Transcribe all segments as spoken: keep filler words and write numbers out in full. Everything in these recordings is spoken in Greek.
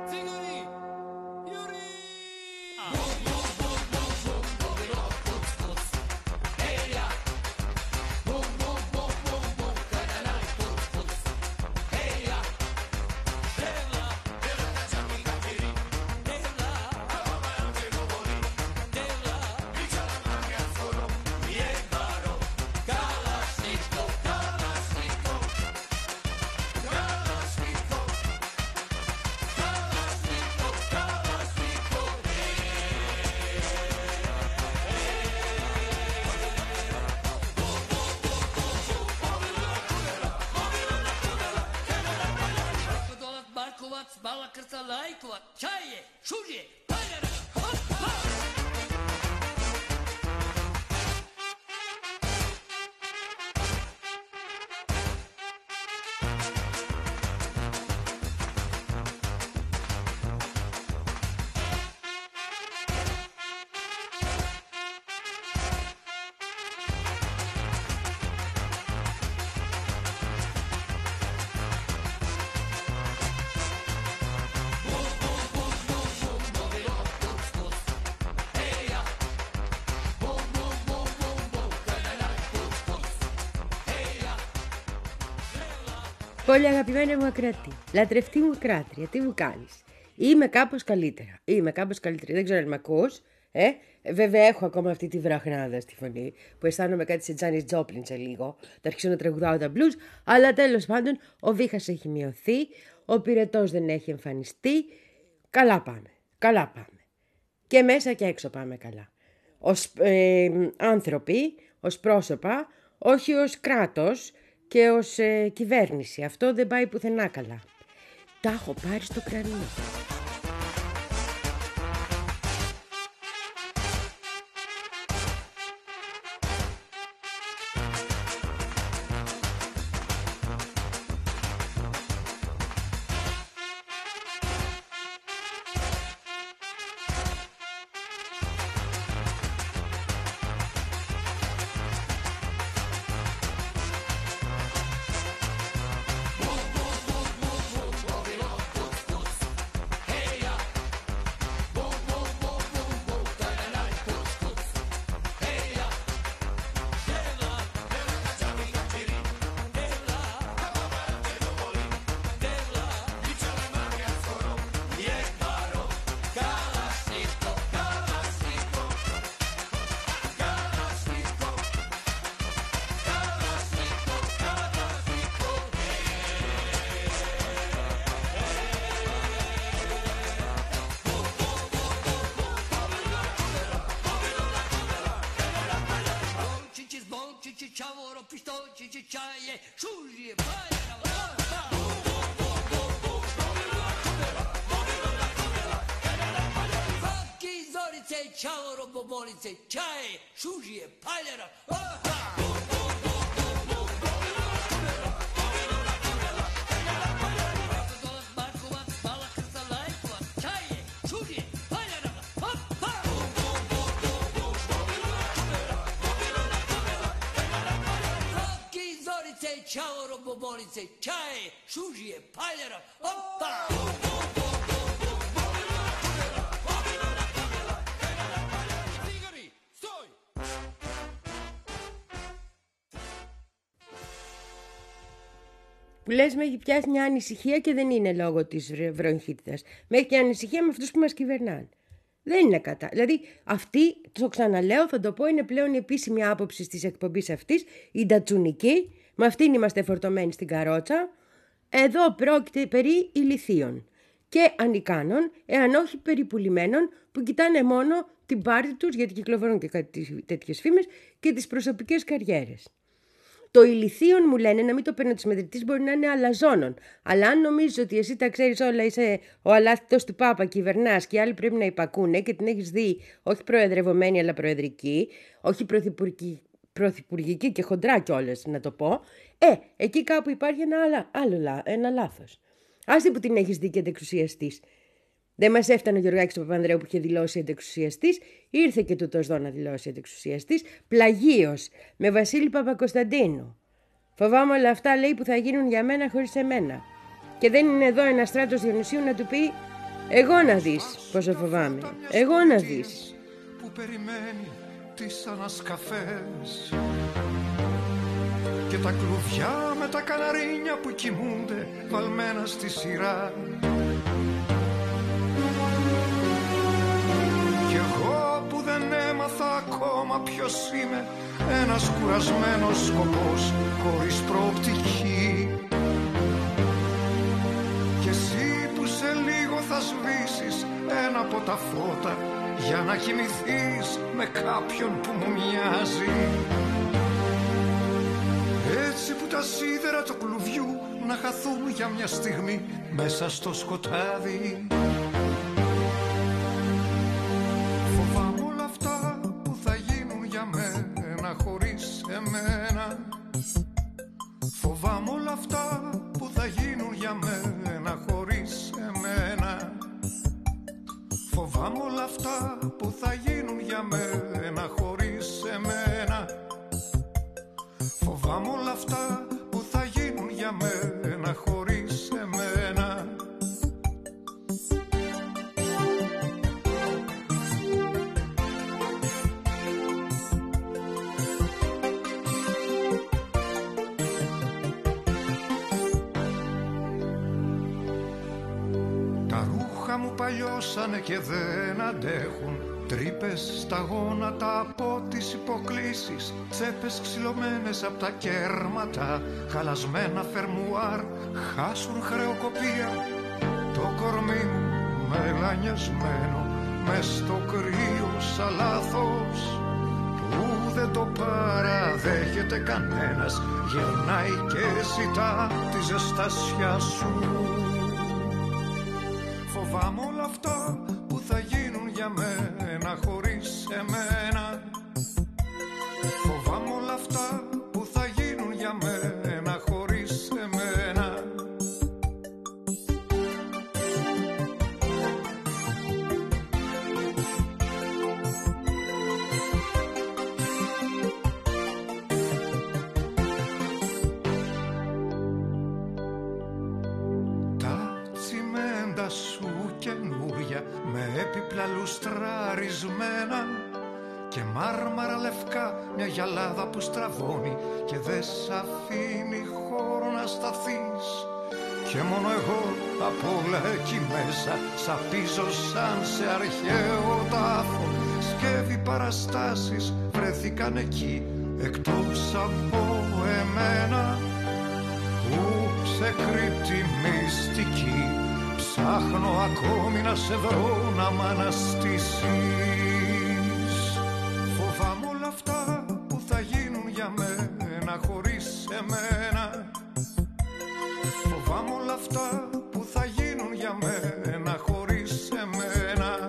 Bala krca lajkova, čaje, šužje, paljara, hop, hop! Πολύ αγαπημένα μου ακροατή, λατρευτή μου κράτρια, τι μου κάνεις? Είμαι κάπως καλύτερα, είμαι κάπως καλύτερα, δεν ξέρω αν με ακούς, ε? Βέβαια έχω ακόμα αυτή τη βραχνάδα στη φωνή, που αισθάνομαι κάτι σε Τζάνις Τζόπλιν σε λίγο, θα αρχίσω να τραγουδάω τα blues, αλλά τέλος πάντων ο βήχας έχει μειωθεί, ο πυρετός δεν έχει εμφανιστεί, καλά πάμε, καλά πάμε. Και μέσα και έξω πάμε καλά. Ως ε, άνθρωποι, ως πρόσωπα, όχι ως κράτος, και ως ε, κυβέρνηση. Αυτό δεν πάει πουθενά καλά. Τα έχω πάρει στο κρανίο. Ciao, bobolice, čaje, šužije, paljara, Markovac, bala krca lajkova, čaje, šužije, paljara, hop, hop! Roki, zorice, čao, bobolice, čaje, šužije, paljara, hop, hop! Που λες με έχει πιάσει μια ανησυχία και δεν είναι λόγω της βροχίτιδας. Με έχει και ανησυχία με αυτούς που μας κυβερνάνε. Δεν είναι κατά. Δηλαδή αυτή, το ξαναλέω, θα το πω, είναι πλέον η επίσημη άποψη της εκπομπής αυτής, η ντατσουνική, με αυτήν είμαστε φορτωμένοι στην καρότσα. Εδώ πρόκειται περί ηλιθείων και ανικάνων, εάν όχι περιπουλημένων, που κοιτάνε μόνο την πάρτη τους, γιατί κυκλοφορούν και κάτι τέτοιες φήμες, και τις προσωπικές καριέρες. Το ηλιθίον μου λένε να μην το παίρνω της μετρητής, μπορεί να είναι αλαζόνων. Αλλά αν νομίζεις ότι εσύ τα ξέρεις όλα, είσαι ο αλάθητος του Πάπα, κυβερνάς και οι άλλοι πρέπει να υπακούνε και την έχεις δει όχι προεδρευομένη αλλά προεδρική, όχι πρωθυπουργική, πρωθυπουργική και χοντρά κιόλας να το πω, ε, εκεί κάπου υπάρχει ένα άλλο, άλλο ένα λάθος. Άσε που την έχεις δει και αντεξουσιαστής. Δεν μας έφτανε ο Γιωργάκης του Παπανδρέου που είχε δηλώσει αντεξουσιαστής, ήρθε και τούτος εδώ να δηλώσει αντεξουσιαστής, πλαγίος, με Βασίλη Παπακοσταντίνου. Φοβάμαι όλα αυτά, λέει, που θα γίνουν για μένα χωρίς εμένα. Και δεν είναι εδώ ένα στράτος Διονυσίου να του πει Εγώ να δεις πόσο φοβάμαι. Εγώ να δεις. Που περιμένει τις ανασκαφές και τα κλουβιά με τα καναρίνια που κοιμούνται βαλμένα στη σειρά. Κι εγώ που δεν έμαθα ακόμα ποιος είμαι, ένας κουρασμένος σκοπός χωρίς προοπτική. Κι εσύ που σε λίγο θα σβήσεις ένα από τα φώτα για να κοιμηθείς με κάποιον που μου μοιάζει. Έτσι που τα σίδερα του κλουβιού να χαθούν για μια στιγμή μέσα στο σκοτάδι. Φοβάμαι όλα αυτά που θα γίνουν για μένα χωρίς εμένα. Φοβάμαι όλα αυτά που θα γίνουν για μένα χωρίς εμένα. Φοβάμαι όλα αυτά που θα γίνουν για μένα χωρίς εμένα. Φοβάμαι όλα αυτά που θα γίνουν για μένα χωρίς εμένα. Τα ρούχα μου παλιώσανε και δεν αντέχουν. Τρύπες στα γόνατα από τις υποκλίσεις, τσέπες ξυλωμένες από τα κέρματα, χαλασμένα φερμουάρ χάσουν χρεοκοπία. Το κορμί μου μελανιασμένο μες στο κρύο σαν λάθος που δεν το παραδέχεται κανένας, γυρνάει και ζητά τη ζεστασιά σου. Φοβάμαι όλα αυτά που θα γίνουν για μένα χωρίς εμένα. Φοβάμαι όλα αυτά που θα γίνουν για μένα χωρίς εμένα. Τα τσιμέντα σου καινούρια με έπιπλα λουστραρισμένα και μάρμαρα λευκά, μια γυαλάδα που στραβώνει και δεν σ' αφήνει χώρο να σταθείς. Και μόνο εγώ απ' όλα εκεί μέσα σαπίζω σαν σε αρχαίο τάφο. Σκεύη παραστάσεις βρέθηκαν εκεί εκτός από εμένα, που σε κρύπτει μυστική. Ψάχνω ακόμη να σε βρω να μ' αναστήσεις. Φοβάμαι όλα αυτά που θα γίνουν για μένα χωρίς εμένα. Φοβάμαι όλα αυτά που θα γίνουν για μένα χωρίς εμένα.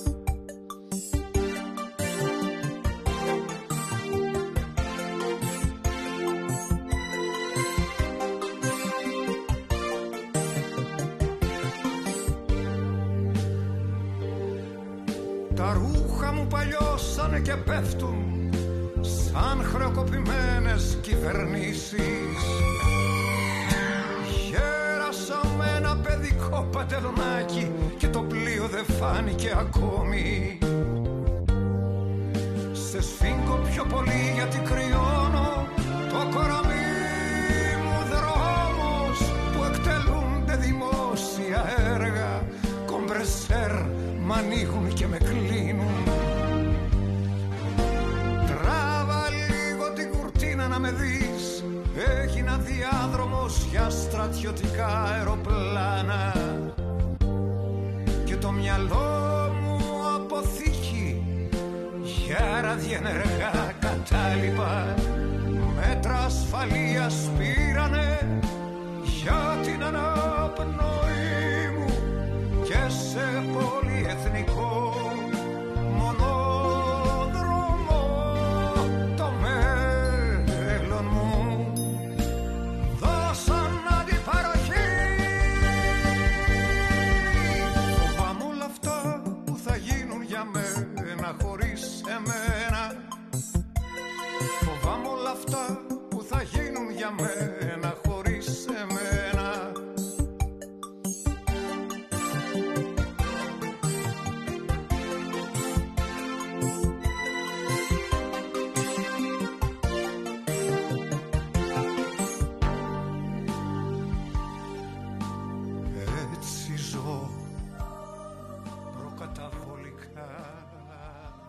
Τα ρούχα μου παλιώσανε και πέφτουν σαν χρεοκοπημένες κυβερνήσεις. Γέρασα με ένα παιδικό πατελονάκι και το πλοίο δεν φάνηκε ακόμη. Σε σφίγγω πιο πολύ γιατί κρυώνω το κοραμί μου δρόμος που εκτελούνται δημόσια έργα. Κομπρεσέρ μ' ανοίγουν και με κλείνουν. Τράβα λίγο την κουρτίνα να με δεις. Έγινα διάδρομος για στρατιωτικά αεροπλάνα και το μυαλό μου αποθήκη για ραδιενεργά κατάλοιπα. Μέτρα ασφαλείας πήρανε για την αναπνοή μου και σε πολυεθνικό μονόδρομο το μέλλον μου δώσαν αντιπαροχή. Φοβάμαι όλα αυτά που θα γίνουν για μένα χωρίς εμένα. Φοβάμαι όλα αυτά που θα γίνουν για μένα χωρίς εμένα.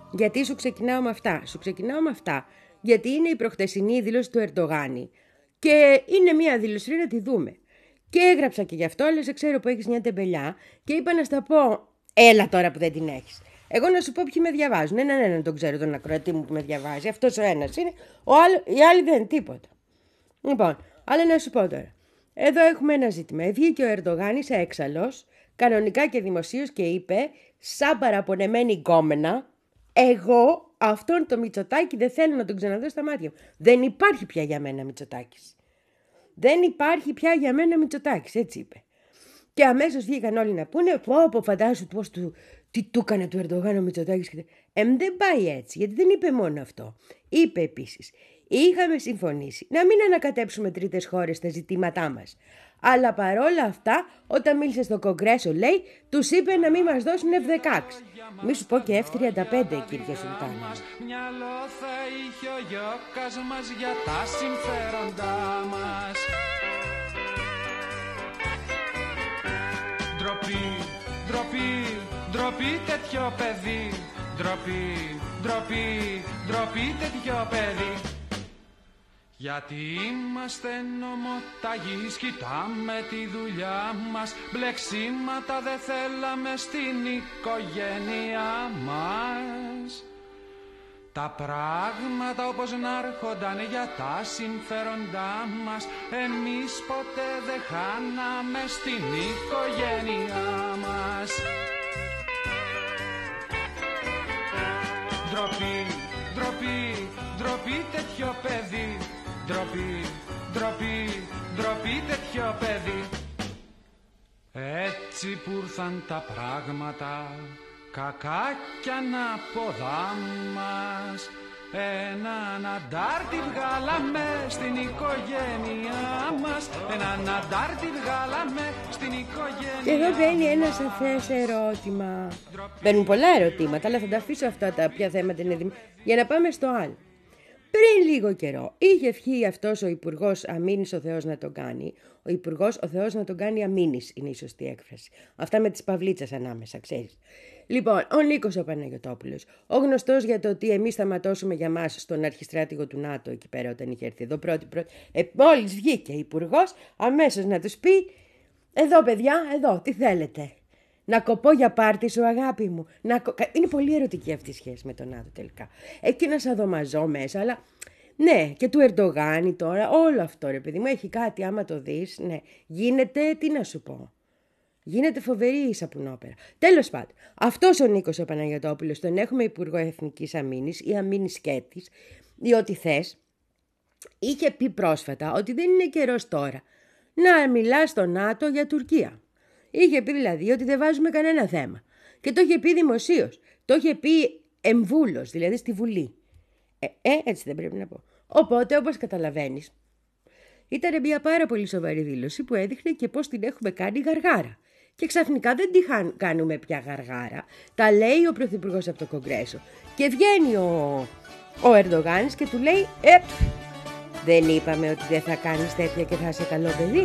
Γιατί σου ξεκινάω με αυτά. Σου ξεκινάω με αυτά γιατί είναι η προχτεσινή δήλωση του Ερντογάνη και είναι μια δήλωση να τη δούμε. Και έγραψα και γι' αυτό, αλλά σε ξέρω που έχεις μια τεμπελιά και είπα να στα πω, έλα τώρα που δεν την έχεις. Εγώ να σου πω ποιοι με διαβάζουν. Έναν έναν τον ξέρω τον ακροατή μου που με διαβάζει. Αυτός ο ένας είναι, ο άλλο, οι άλλοι δεν είναι τίποτα. Λοιπόν, αλλά να σου πω τώρα. Εδώ έχουμε ένα ζήτημα. Βγήκε ο Ερντογάνης έξαλλος, κανονικά και δημοσίως και είπε, σαν παραπονεμένη γκόμενα, εγώ αυτόν το Μητσοτάκη δεν θέλω να τον ξαναδώ στα μάτια μου. Δεν υπάρχει πια για μένα Μητσοτάκης. Δεν υπάρχει πια για μένα Μητσοτάκης, έτσι είπε. Και αμέσως βγήκαν όλοι να πούνε, πω πω φαντάσου πώς του, τι του έκανε του Ερντογάν ο Μητσοτάκης. Ε, δεν πάει έτσι, γιατί δεν είπε μόνο αυτό. Είπε επίσης, είχαμε συμφωνήσει να μην ανακατέψουμε τρίτες χώρες στα ζητήματά μας. Αλλά παρόλα αυτά, όταν μίλησε στο Κογκρέσο, λέει, τους είπε να μην μας δώσουν εφ δεκαέξι. Μη σου πω και εφ τριάντα πέντε, κύριε Σουλτάνη. Μυαλό θα είχε ο Γιώκας μας για τα συμφέροντά μας. Ντροπή, ντροπή, ντροπή τέτοιο παιδί. Ντροπή, ντροπή, ντροπή τέτοιο παιδί. Γιατί είμαστε νομοταγείς, κοιτάμε τη δουλειά μας. Μπλεξίματα δεν θέλαμε στην οικογένειά μας. Τα πράγματα όπως να έρχονταν για τα συμφέροντά μας. Εμείς ποτέ δεν χάναμε στην οικογένειά μας. Ντροπή, ντροπή, ντροπή τέτοιο παιδί. Ντροπή, ντροπή, ντροπή τέτοιο παιδί. Έτσι που ήρθαν τα πράγματα, κακάκια να ποδά μας. Έναν αντάρτη βγάλαμε στην οικογένειά μας. Έναν αντάρτη βγάλαμε στην οικογένειά μας. Και εδώ μπαίνει ένα σαφές ερώτημα. Μπαίνουν πολλά ερωτήματα, αλλά θα τα αφήσω αυτά τα ποια θέματα είναι δημιουργικά για να πάμε στο άλλο. Πριν λίγο καιρό είχε ευχεί αυτός ο Υπουργός Αμήνης ο Θεός να τον κάνει. Ο Υπουργός ο Θεός να τον κάνει Αμήνης είναι η σωστή έκφραση. Αυτά με τις παυλίτσες ανάμεσα, ξέρεις. Λοιπόν, ο Νίκος ο Παναγιωτόπουλος, ο γνωστός για το ότι εμείς θα ματώσουμε για μας στον αρχιστράτηγο του ΝΑΤΟ εκεί πέρα όταν είχε έρθει εδώ πρώτη πρώτη. Ε, μόλις βγήκε υπουργός, αμέσως να τους πει, εδώ παιδιά, εδώ, τι θέλετε. Να κοπώ για πάρτι σου, αγάπη μου. Να κο... Είναι πολύ ερωτική αυτή η σχέση με τον ΝΑΤΟ τελικά. Έχει ένα σαδομαζό μέσα, αλλά ναι, και του Ερντογάνη τώρα, όλο αυτό ρε παιδί μου, έχει κάτι άμα το δεις, ναι. Γίνεται, τι να σου πω. Γίνεται φοβερή η σαπουνόπερα. Τέλος πάντων, αυτός ο Νίκος ο Παναγιωτόπουλος, τον έχουμε Υπουργό Εθνικής Αμήνης ή Αμήνης Σκέτης, ή ό,τι θες, είχε πει πρόσφατα ότι δεν είναι καιρός τώρα να μιλά στο ΝΑΤΟ για Τουρκία. Είχε πει δηλαδή ότι δεν βάζουμε κανένα θέμα. Και το είχε πει δημοσίως. Το είχε πει εμβούλος, δηλαδή στη Βουλή. Ε, ε, έτσι δεν πρέπει να πω. Οπότε, όπως καταλαβαίνεις, ήταν μια πάρα πολύ σοβαρή δήλωση που έδειχνε και πώς την έχουμε κάνει γαργάρα. Και ξαφνικά δεν την κάνουμε πια γαργάρα. Τα λέει ο Πρωθυπουργός από το Κογκρέσο. Και βγαίνει ο, ο Ερντογάνης και του λέει «Ε, δεν είπαμε ότι δεν θα κάνεις τέτοια και θα είσαι καλό παιδί».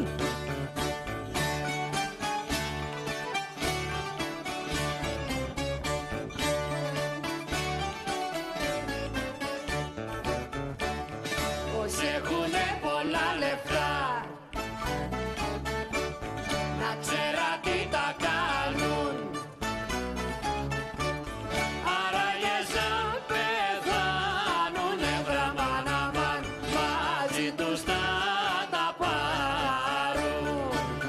Όσοι έχουνε πολλά λεφτά να ξέρα τι τα κάνουν. Άραγες αν πεθάνουνε βραμάναμαν, μαζί τους θα τα πάρουν.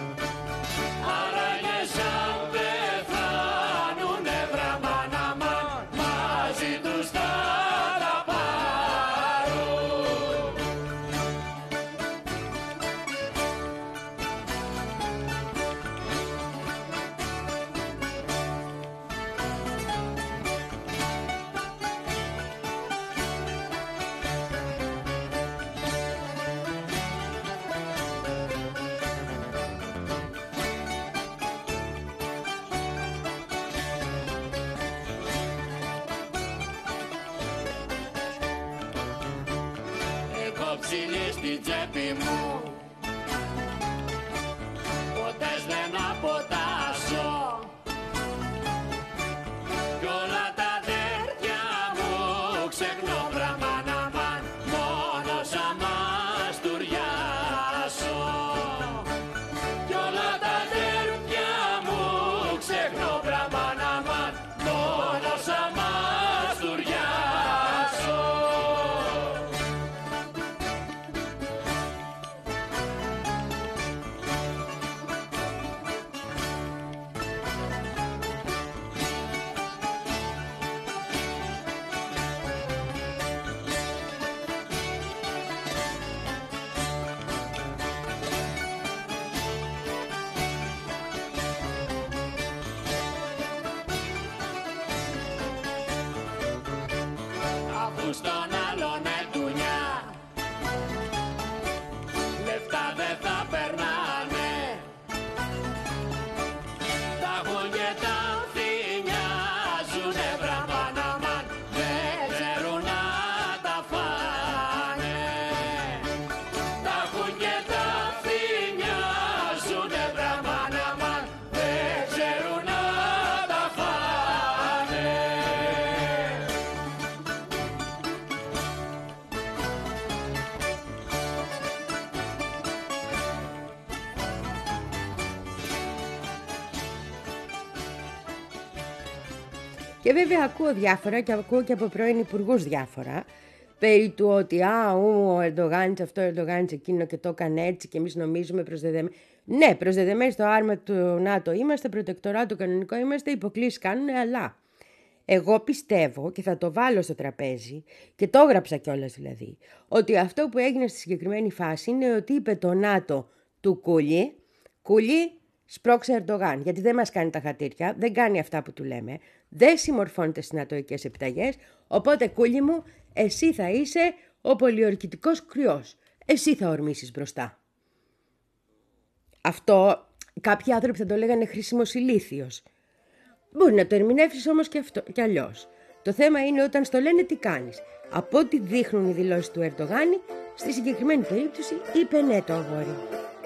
Άραγες αν πεθάνουνε βραμάναμαν, μαζί τους θα τα πάρουν. Έχω ψηλή στην τσέπη μου, ποτέ δεν αποτάσω. Κι όλα τα αδέρφια Και βέβαια ακούω διάφορα και ακούω και από πρώην υπουργούς διάφορα περί του ότι α, ου, ο Ερντογάνης αυτό, ο Ερντογάνης εκείνο και το έκανε έτσι και εμείς νομίζουμε προσδεδεμένοι. Ναι, προσδεδεμένοι στο άρμα του ΝΑΤΟ είμαστε, προτεκτοράτο κανονικό είμαστε, υποκλήσεις κάνουν, αλλά εγώ πιστεύω και θα το βάλω στο τραπέζι και το έγραψα κιόλας δηλαδή, ότι αυτό που έγινε στη συγκεκριμένη φάση είναι ότι είπε το ΝΑΤΟ του Κούλι, Κούλι σπρώξε Ερντογάν, γιατί δεν μας κάνει τα χατήρια, δεν κάνει αυτά που του λέμε, δεν συμμορφώνεται στις νατοικές επιταγές, οπότε Κούλι μου, εσύ θα είσαι ο πολιορκητικός κρυός, εσύ θα ορμήσεις μπροστά. Αυτό κάποιοι άνθρωποι θα το λέγανε χρήσιμος ηλίθιος. Μπορεί να το ερμηνεύσεις όμως και, αυτό, και αλλιώς. Το θέμα είναι όταν στο λένε τι κάνεις. Από ό,τι δείχνουν οι δηλώσεις του Ερντογάνη, στη συγκεκριμένη περίπτωση είπε ναι το αγόρι.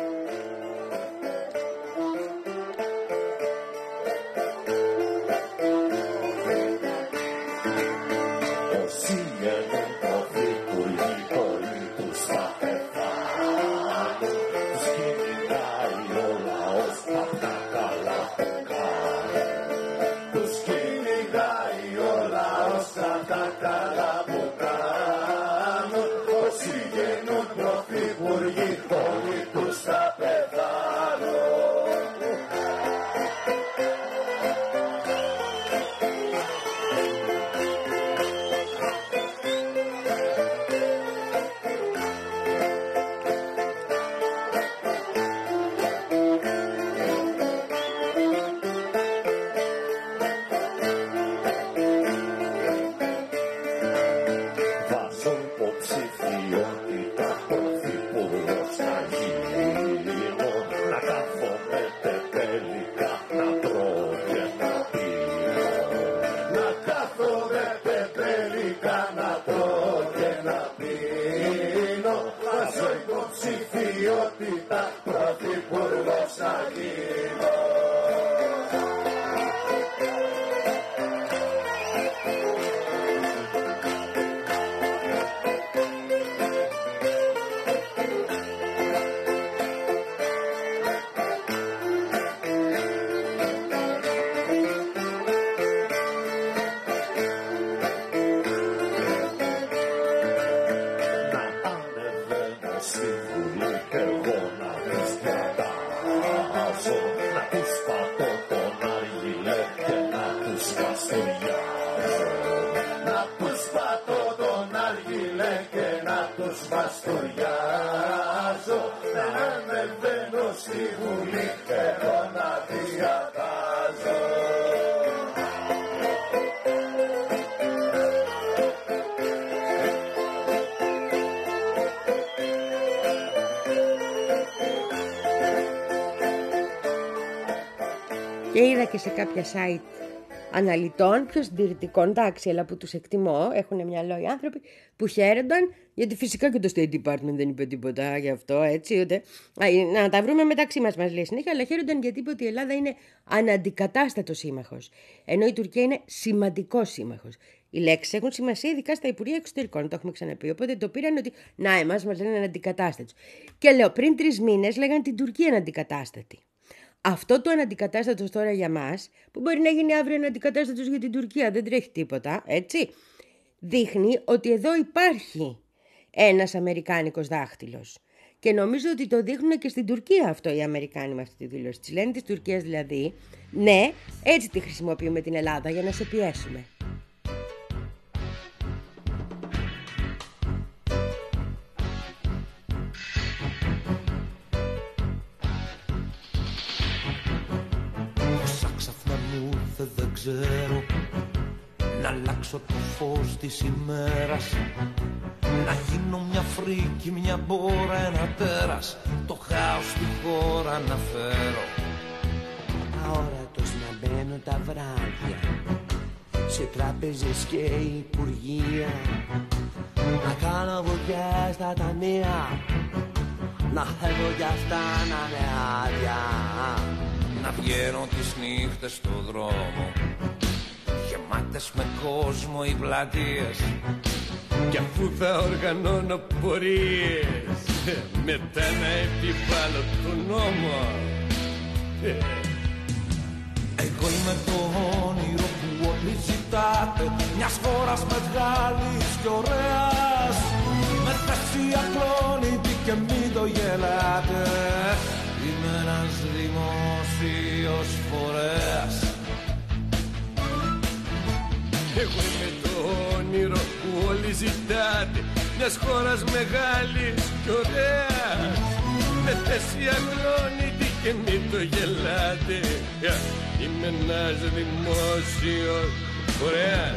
Και είδα και σε κάποια site αναλυτών, πιο συντηρητικών, εντάξει, αλλά που τους εκτιμώ, έχουν μυαλό οι άνθρωποι, που χαίρονταν, γιατί φυσικά και το State Department δεν είπε τίποτα γι' αυτό, έτσι, ούτε, να τα βρούμε μεταξύ μας, μας λέει συνέχεια, αλλά χαίρονταν γιατί είπε ότι η Ελλάδα είναι αναντικατάστατος σύμμαχος, ενώ η Τουρκία είναι σημαντικός σύμμαχος. Οι λέξεις έχουν σημασία, ειδικά στα Υπουργεία Εξωτερικών, το έχουμε ξαναπεί. Οπότε το πήραν ότι, να, εμάς μας λένε αναντικατάστατος. Και λέω, πριν τρεις μήνες λέγανε την Τουρκία αναντικατάστατη. Αυτό το αναντικατάστατος τώρα για μας, που μπορεί να γίνει αύριο αναντικατάστατος για την Τουρκία, δεν τρέχει τίποτα, έτσι, δείχνει ότι εδώ υπάρχει ένας αμερικάνικος δάχτυλος. Και νομίζω ότι το δείχνουν και στην Τουρκία αυτό οι Αμερικάνοι με αυτή τη δήλωση. Της λένε της Τουρκίας δηλαδή, ναι, έτσι τη χρησιμοποιούμε την Ελλάδα για να σε πιέσουμε. Δεν ξέρω να αλλάξω το φως της ημέρας, να γίνω μια φρίκη, μια μπόρα, ένα τέρας, το χάος στη χώρα να φέρω. Αόρατος να μπαίνω τα βράδια σε τράπεζες και υπουργεία, να κάνω βουτιά στα ταμεία, να έχω κι αυτά να είναι άδεια. Να βγαίνω τις νύχτες στο δρόμο, γεμάτες με κόσμο οι πλατείες, κι αφού θα οργανώνω πορείες, μετά να επιβάλλω τον νόμο. Εγώ είμαι το όνειρο που όλοι ζητάνε. μιας χώρας μεγάλης και ωραίας, με θέση ακλόνητη και μην το γελάτε, είμαι ένας δημόσιος φορέας. Εγώ είμαι το όνειρο που όλοι ζητάτε, μιας χώρας μεγάλης και ωραίας, με θέση ακλόνητη και μην το γελάτε, είμαι ένας δημόσιος φορέας.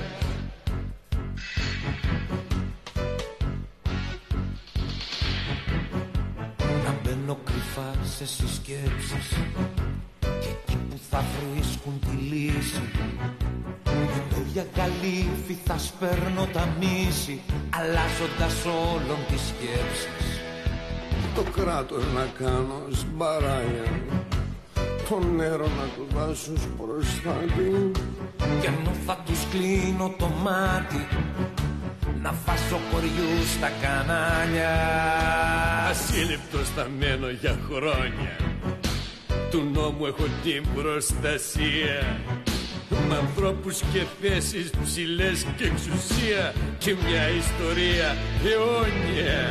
Να μπαίνω κρυφά σε συσκέψεις και εκεί που θα βρίσκουν τη λύση, το για καλύφι θα σπέρνω τα μίση, αλλάζοντας όλων τις σκέψεις. Το κράτος να κάνω σμπαράγια, το νερό να του δάσω προστάτη, κι ενώ θα τους κλείνω το μάτι, να βάζω κοριού στα κανάλια. Ασύλληπτος θα μένω για χρόνια, του νόμου έχω την προστασία, με ανθρώπους και θέσεις ψηλές και εξουσία και μια ιστορία αιώνια.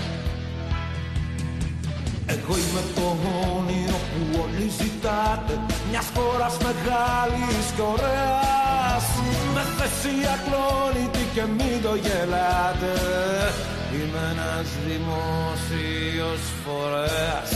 Εγώ είμαι το όνειρο που όλοι ζητάτε, μιας χώρας μεγάλης και ωραίας, με θέση ακλόνητη και μην το γελάτε, είμαι ένας δημόσιος φορέας.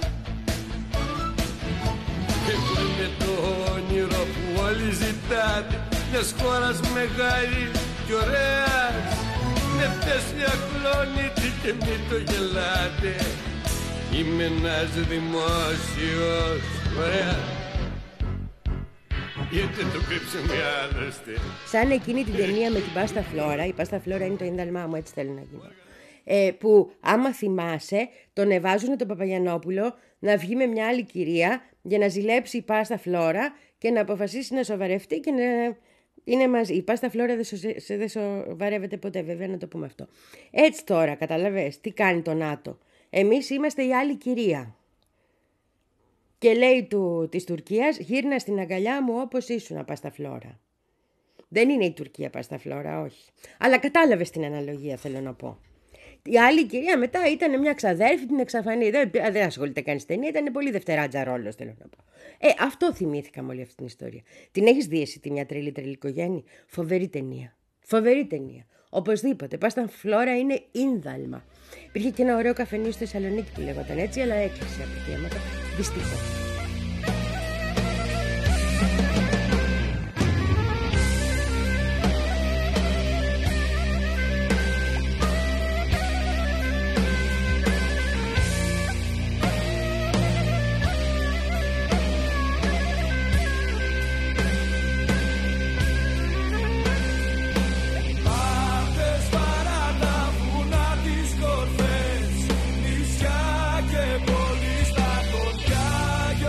Εγώ είμαι το όνειρο που όλοι ζητάτε, μιας χώρας μεγάλης και ωραίας, με θέση ακλόνητη και μην το γελάτε, είμαι ένας δημόσιος φορέας. Γιατί το κρύψαμε άλλωστε. Σαν εκείνη την ταινία με την Πάστα Φλόρα, η Πάστα Φλόρα είναι το ίνταλμά μου, έτσι θέλω να γίνω. Ε, που άμα θυμάσαι, τον εβάζουν τον Παπαγιαννόπουλο να βγει με μια άλλη κυρία για να ζηλέψει η Πάστα Φλόρα και να αποφασίσει να σοβαρευτεί και να είναι μαζί. Η Πάστα Φλόρα δεν, σω, δεν σοβαρεύεται ποτέ, βέβαια, να το πούμε αυτό. Έτσι τώρα, καταλαβες, τι κάνει το ΝΑΤΟ. Εμείς είμαστε η άλλη κυρία. Και λέει του, της Τουρκίας, γύρνα στην αγκαλιά μου όπως ήσουν, Πάστα Φλόρα. Δεν είναι η Τουρκία Πάστα Φλόρα, όχι. Αλλά κατάλαβες την αναλογία, θέλω να πω. Η άλλη κυρία μετά ήταν μια ξαδέρφη, την εξαφανή. Δεν, δεν ασχολείται κανείς ταινία, ήταν πολύ δευτεράτζα ρόλος, θέλω να πω. Ε, αυτό θυμήθηκα με όλη αυτή την ιστορία. Την έχεις δει εσύ τη μια τρελή τρελή οικογένεια? Φοβερή ταινία. Φοβερή ταινία. Οπωσδήποτε. Πάστα Φλόρα είναι ίνδαλμα. Υπήρχε και ένα ωραίο καφενείο στη Θεσσαλονίκη που λέγονταν έτσι, αλλά έκλεισε από θέματα. Δυστυχώς. Νησιά και πόλη στα χωριά.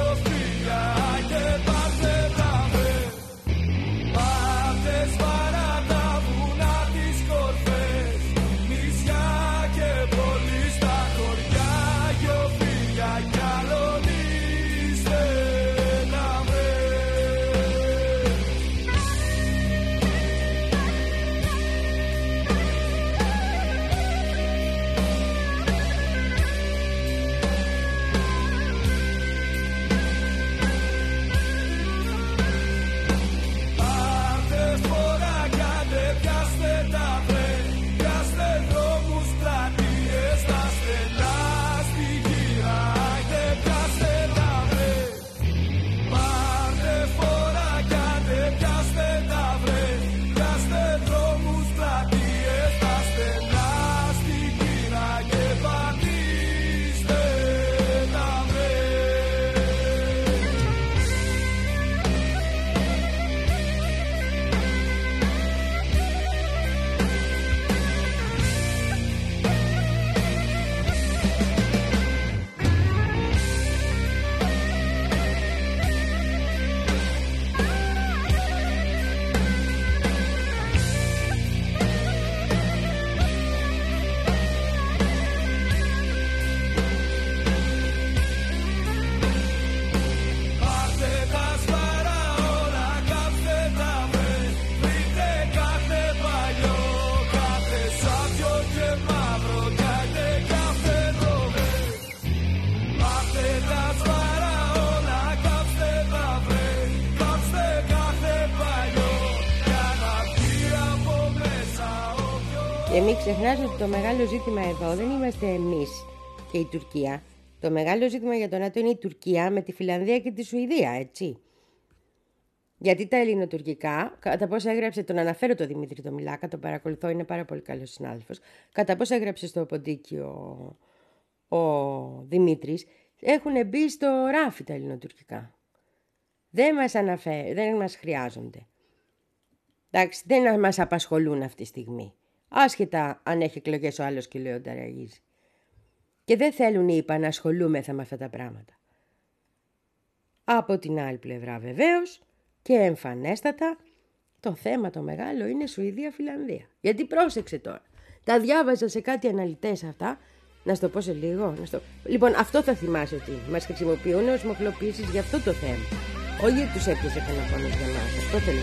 Και μην ξεχνάς ότι το μεγάλο ζήτημα εδώ δεν είμαστε εμείς και η Τουρκία. Το μεγάλο ζήτημα για τον ΝΑΤΟ είναι η Τουρκία με τη Φιλανδία και τη Σουηδία, έτσι. Γιατί τα ελληνοτουρκικά, κατά πώς έγραψε, τον αναφέρω τον Δημήτρη το Μιλάκα, τον παρακολουθώ, είναι πάρα πολύ καλός συνάδελφος. Κατά πώς έγραψε στο ποντίκι ο, ο Δημήτρης, έχουν μπει στο ράφι τα ελληνοτουρκικά. Δεν μας αναφέρει, δεν μας χρειάζονται. Εντάξει, δεν μας απασχολούν αυτή τη στιγμή. Άσχετα αν έχει εκλογές ο άλλος και λέει ότι ταραγίζει. Και δεν θέλουν οι ΙΠΑ να ασχολούμεθα με αυτά τα πράγματα. Από την άλλη πλευρά βεβαίως και εμφανέστατα το θέμα το μεγάλο είναι Σουηδία-Φιλανδία. Γιατί πρόσεξε τώρα. Τα διάβαζα σε κάτι αναλυτές αυτά. Να σου το πω σε λίγο. Να στο... Λοιπόν, αυτό θα θυμάσαι ότι μας χρησιμοποιούν ως μοχλοποίησεις για αυτό το θέμα. Όχι γιατί τους έπιασε κανένα πόνο για μας. Αυτό θέλω.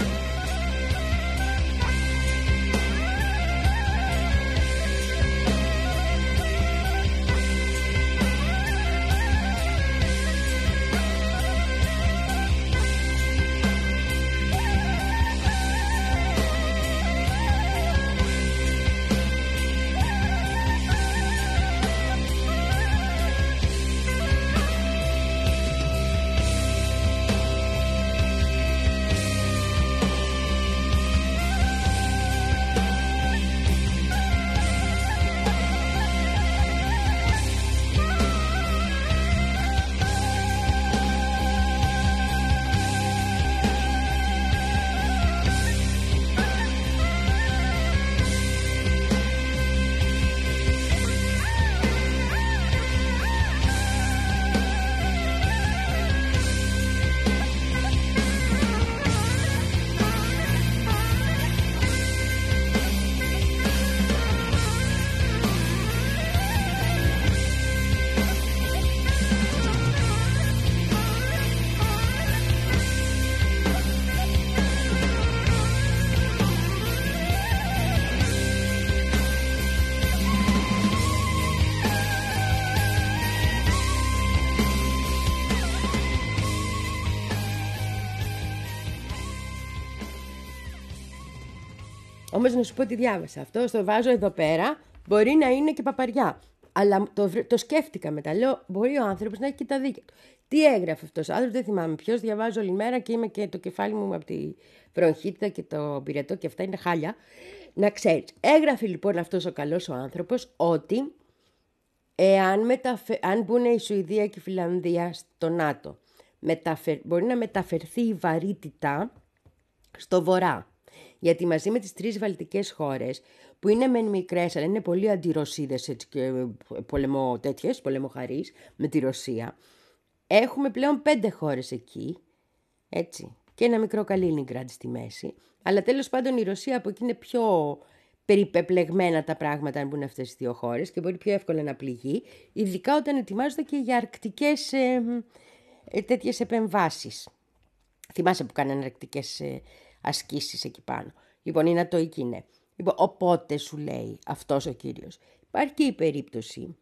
Όμως να σου πω τι διάβασα. Αυτό το βάζω εδώ πέρα. Μπορεί να είναι και παπαριά. Αλλά το, το σκέφτηκα μετά. Λέω, μπορεί ο άνθρωπος να έχει και τα δίκαια του. Τι έγραφε αυτός ο άνθρωπος, δεν θυμάμαι ποιος. Διαβάζω όλη μέρα και είμαι και το κεφάλι μου από τη βροχίτιδα και το πυρετό και αυτά είναι χάλια. Να ξέρεις. Έγραφε λοιπόν αυτός ο καλός ο άνθρωπος ότι εάν μεταφε... αν μπουν η Σουηδία και η Φιλανδία στο ΝΑΤΟ, μεταφε... μπορεί να μεταφερθεί η βαρύτητα στο βορρά. Γιατί μαζί με τις τρεις βαλτικές χώρες, που είναι μεν μικρές, αλλά είναι πολύ αντιρωσίδες έτσι, και πολεμό, τέτοιες, πολεμοχαρείς με τη Ρωσία, έχουμε πλέον πέντε χώρες εκεί, έτσι, και ένα μικρό Καλίνιγκραντ στη μέση. Αλλά τέλος πάντων η Ρωσία από εκεί είναι πιο περιπεπλεγμένα τα πράγματα αν μπουν αυτές οι δύο χώρες και μπορεί πιο εύκολα να πληγεί, ειδικά όταν ετοιμάζονται και για αρκτικές ε, ε, τέτοιες επεμβάσεις. Θυμάσαι που κάνανε αρκτικές ε, ασκήσεις εκεί πάνω. Λοιπόν, είναι το εκεί είναι. Λοιπόν, οπότε σου λέει αυτός ο κύριος, υπάρχει και η περίπτωση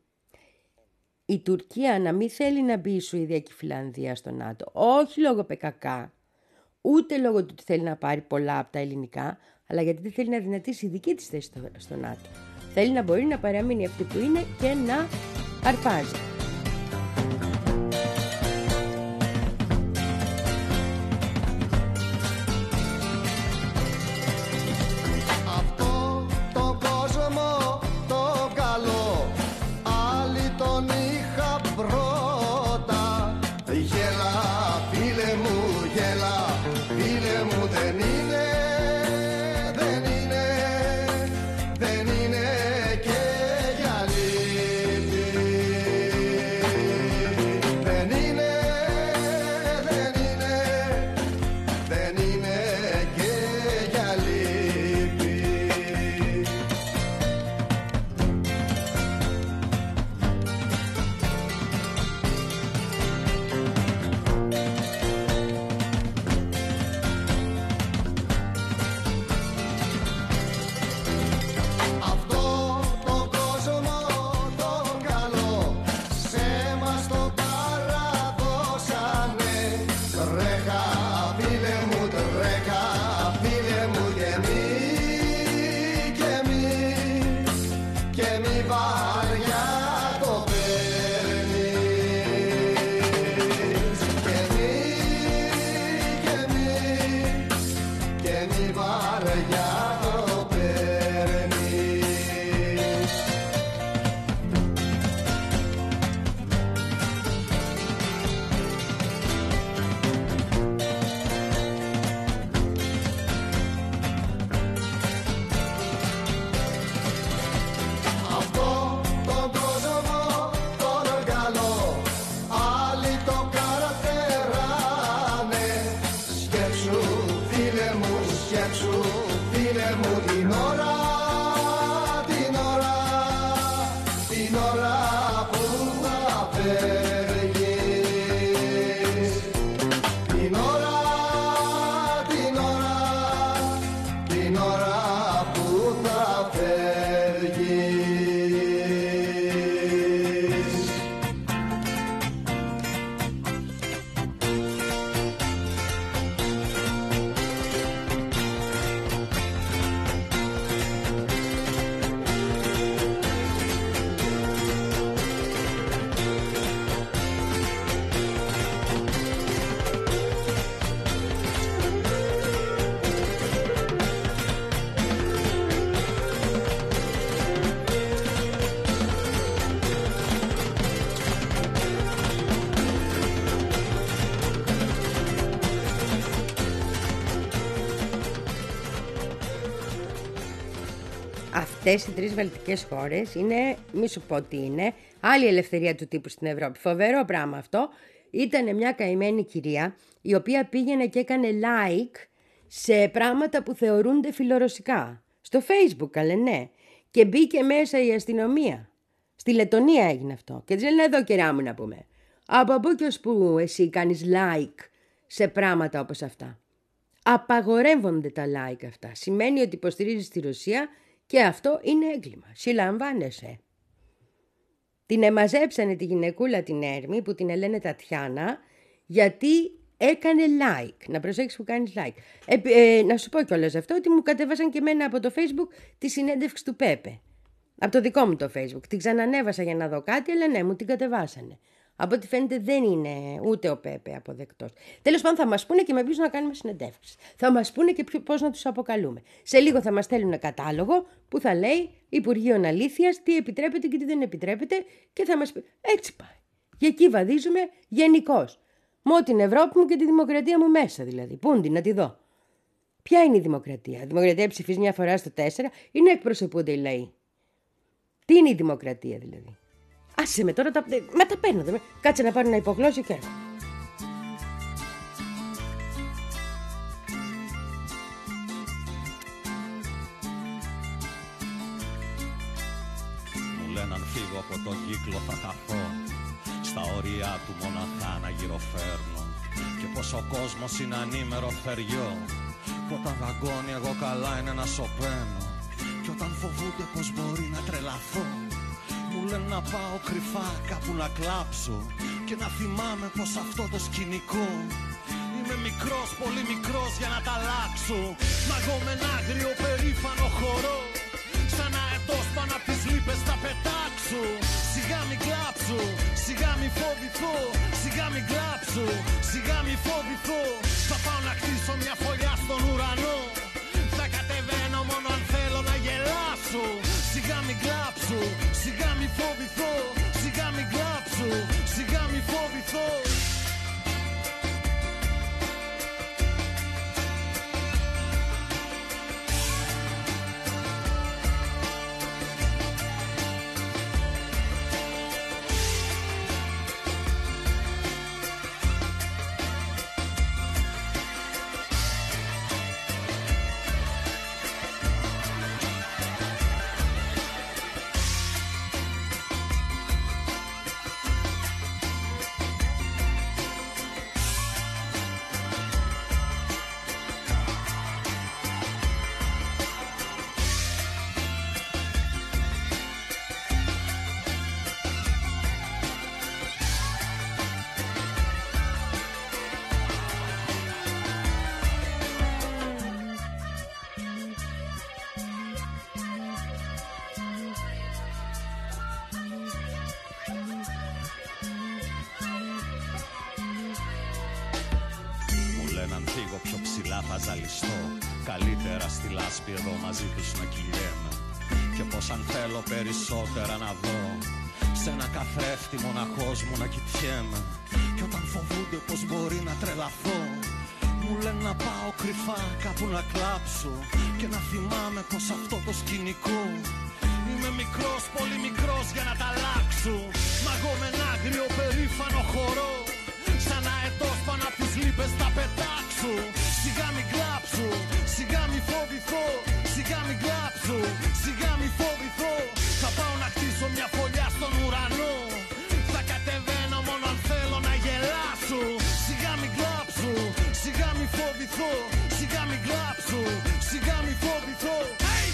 η Τουρκία να μην θέλει να μπει η Σουηδία και η Φιλανδία στο ΝΑΤΟ, όχι λόγω ΠΚΚ, ούτε λόγω του ότι θέλει να πάρει πολλά από τα ελληνικά, αλλά γιατί δεν θέλει να δυνατήσει η δική της θέση στο, στο ΝΑΤΟ. Θέλει να μπορεί να παραμείνει αυτή που είναι και να αρπάζει. Δεν είναι και για λύπη. Αυτές οι τρεις βαλτικές χώρες είναι, μη σου πω τι είναι, άλλη ελευθερία του τύπου στην Ευρώπη. Φοβερό πράγμα αυτό. Ήταν μια καημένη κυρία η οποία πήγαινε και έκανε like σε πράγματα που θεωρούνται φιλορωσικά. Στο Facebook, καλέ, ναι. Και μπήκε μέσα η αστυνομία. Στη Λετωνία έγινε αυτό. Και της λένε, εδώ κερά μου να πούμε. Από πού και ως που εσύ κάνεις like σε πράγματα όπως αυτά. Απαγορεύονται τα like αυτά. Σημαίνει ότι υποστηρίζεις τη Ρωσία και αυτό είναι έγκλημα. Συλλαμβάνεσαι. Την εμαζέψανε τη γυναικούλα την Έρμη που την λένε Τατιάνα γιατί έκανε like. Να προσέξεις που κάνεις like. Ε, ε, να σου πω κιόλας αυτό ότι μου κατέβασαν και εμένα από το Facebook τη συνέντευξη του Πέπε. Από το δικό μου το Facebook. Την ξανανέβασα για να δω κάτι, αλλά ναι, μου την κατεβάσανε. Από ό,τι φαίνεται δεν είναι ούτε ο Πέπε αποδεκτός. Τέλος πάντων θα μας πούνε και με ποιους να κάνουμε συνεντεύξεις. Θα μας πούνε και πώς να τους αποκαλούμε. Σε λίγο θα μας στέλνουν κατάλογο που θα λέει Υπουργείο Αλήθειας, τι επιτρέπεται και τι δεν επιτρέπεται και θα μας πει έτσι πάει. Και εκεί βαδίζουμε γενικώς. Μω την Ευρώπη μου και τη δημοκρατία μου μέσα δηλαδή. Πούντι να τη δω. Ποια είναι η δημοκρατία? Η δημοκρατία ψηφίζει μια φορά στο τέσσερα ή να εκπροσωπούνται οι λαοί? Τι είναι η δημοκρατία δηλαδή? Άσε με τώρα, τα... μα τα παίρνω. Δε... Κάτσε να πάρω ένα υπογλώσιο και έρχομαι. Μου λένε αν φύγω από τον κύκλο θα χαθώ, στα όρια του μοναχά να γυροφέρνω, και πως ο κόσμος είναι ανήμερο θεριό, που όταν δαγκώνει εγώ καλά είναι να σωπαίνω, και όταν φοβούνται πως μπορεί να τρελαθώ, μου λένε να πάω κρυφά κάπου να κλάψω και να θυμάμαι πως αυτό το σκηνικό είμαι μικρός, πολύ μικρός για να τα αλλάξω. Μα εγώ με ένα άγριο περήφανο χορό, σαν αετός πάνω απ' τις λύπες θα πετάξω. Σιγά μη κλάψω, σιγά μη φοβηθώ, σιγά μη κλάψω, σιγά μη φοβηθώ. Θα πάω να χτίσω μια φωλιά στον ουρανό, θα κατεβαίνω μόνο αν θέλω να γελάσω. Σιγά μη κλάψω, σιγά μη φοβηθώ, σιγά μη κλάψω, σιγά μη φοβηθώ. Αν φύγω πιο ψηλά θα ζαλιστώ, καλύτερα στη λάσπη εδώ μαζί τους να κυλιέμαι, και πως αν θέλω περισσότερα να δω, σε ένα καθρέφτη μοναχός μου να κοιτιέμαι, και όταν φοβούνται πως μπορεί να τρελαθώ, μου λένε να πάω κρυφά κάπου να κλάψω και να θυμάμαι πως αυτό το σκηνικό είμαι μικρός, πολύ μικρός για να τα αλλάξω. Μα εγώ με ένα άγριο περήφανο χορό, σαν αετός πάνω απ' τις λύπες θα πετάξω. Σιγά μη κλάψω, σιγά μη φοβηθώ, σιγά μη κλάψω, σιγά μη φοβηθώ. Θα πάω να χτίσω μια φωλιά στον ουρανό, θα κατεβαίνω μόνο αν θέλω να γελάσω. Σιγά μη κλάψω, σιγά μη φοβηθώ, σιγά μη κλάψω, σιγά μη φοβηθώ. Hey!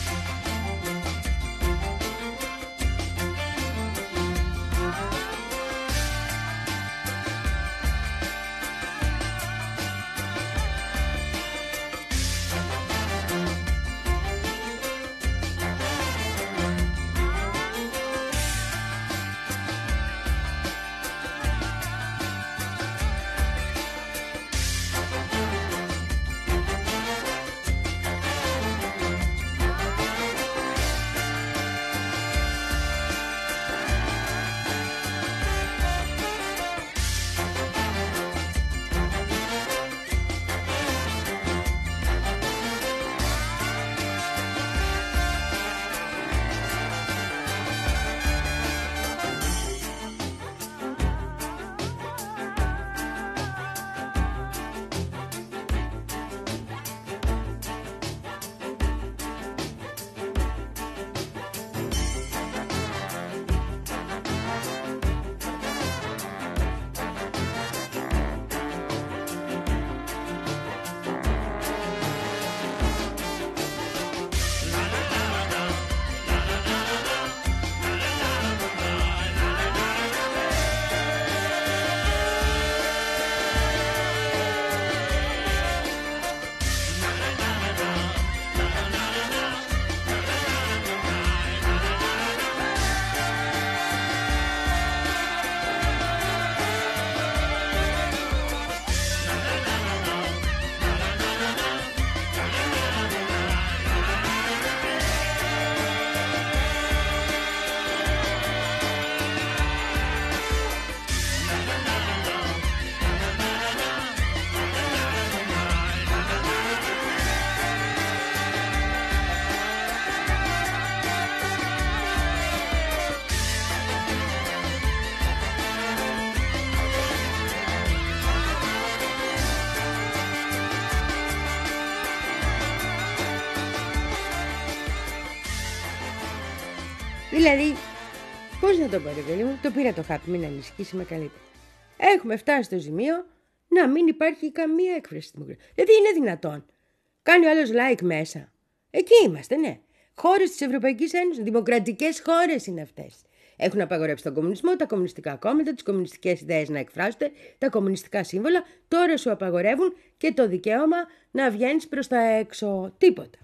Δηλαδή, πώς να το πω, ρε παιδί μου, το πήρα το χάπι, μην ανησυχείς, είμαι καλύτερα. Έχουμε φτάσει στο σημείο να μην υπάρχει καμία έκφραση δημοκρατία. Γιατί είναι δυνατόν. Κάνει ο άλλος like μέσα. Εκεί είμαστε, ναι. Χώρες της Ευρωπαϊκής Ένωσης, δημοκρατικές χώρες είναι αυτές. Έχουν απαγορεύσει τον κομμουνισμό, τα κομμουνιστικά κόμματα, τις κομμουνιστικές ιδέες να εκφράζονται, τα κομμουνιστικά σύμβολα. Τώρα σου απαγορεύουν και το δικαίωμα να βγαίνεις προς τα έξω. Τίποτα.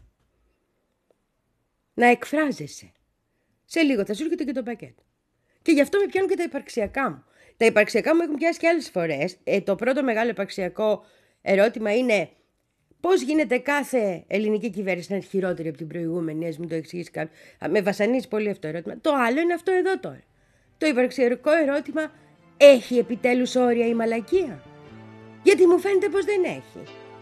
Να εκφράζεσαι. Σε λίγο θα σου έρχεται και το πακέτο. Και γι' αυτό με πιάνουν και τα υπαρξιακά μου. Τα υπαρξιακά μου έχουν πιάσει και άλλες φορές. Ε, το πρώτο μεγάλο υπαρξιακό ερώτημα είναι πώς γίνεται κάθε ελληνική κυβέρνηση να είναι χειρότερη από την προηγούμενη, ας μου το εξηγήσει κάποιος. Με βασανίζει πολύ αυτό το ερώτημα. Το άλλο είναι αυτό εδώ τώρα. Το υπαρξιακό ερώτημα, έχει επιτέλους όρια η μαλακία? Γιατί μου φαίνεται πως δεν έχει.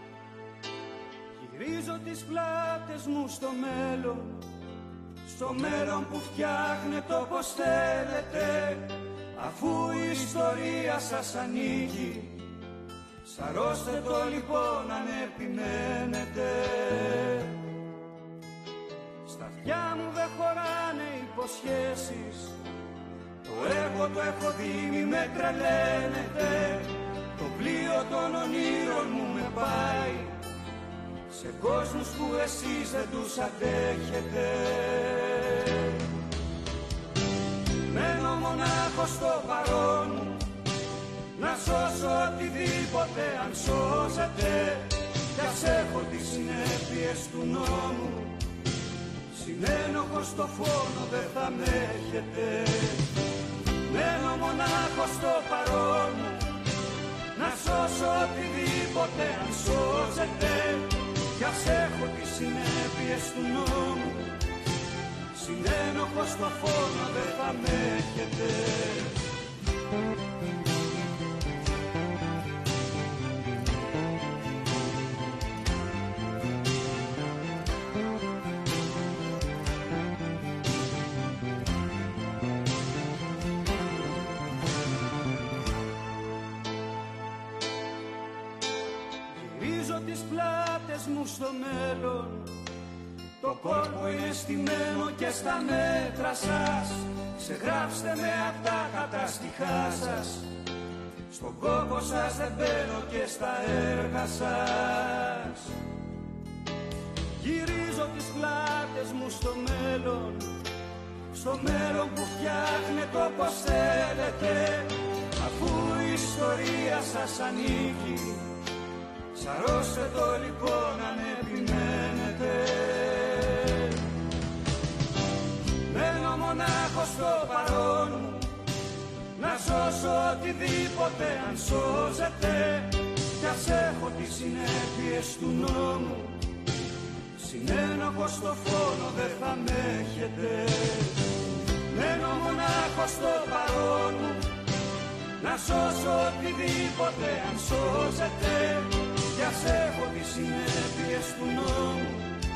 Γυρίζω τις πλάτες μου στο μέλλον, στο μέλλον που φτιάχνετε όπως θέλετε, αφού η ιστορία σας ανήκει. Σαρώστε το λοιπόν αν επιμένετε. Στα αυτιά μου δεν χωράνε υποσχέσεις, το έργο το έχω δει, μη με τρελαίνετε. Το πλοίο των ονείρων μου με πάει σε κόσμους που εσείς δεν τους αντέχετε. Μένω μονάχος στο παρόν μου, να σώσω οτιδήποτε αν σώζεται, κι ας έχω τις συνέπειες του νόμου, συνένοχος στο φόνο δεν θα με έχετε. Μένω μονάχος στο παρόν μου, να σώσω οτιδήποτε αν σώζεται, κι ας έχω τις συνέπειες του νόμου, συνένοχος στο φόνο δεν θα με έχετε. Γυρίζω τις πλάτες μου στο μέλλον, το κόρπο είναι στημένο και στα μέτρα σας. Ξεγράψτε με απ' τα καταστιχά σας, στον κόπο σας δεν μπαίνω και στα έργα σας. Γυρίζω τις πλάτες μου στο μέλλον, στο μέλλον που φτιάχνετε όπως θέλετε, αφού η ιστορία σας ανήκει. Σαρώστε το λοιπόν αν επιμένετε. Μένω μονάχος στο παρόν μου, να σώσω οτιδήποτε αν σώζεται, κι ας έχω τις συνέπειες του νόμου, συνένοχος στο φόνο δεν θα με έχετε. Μένω μονάχος στο παρόν μου, να σώσω οτιδήποτε αν σώζεται, κι ας έχω τις συνέπειες του νόμου,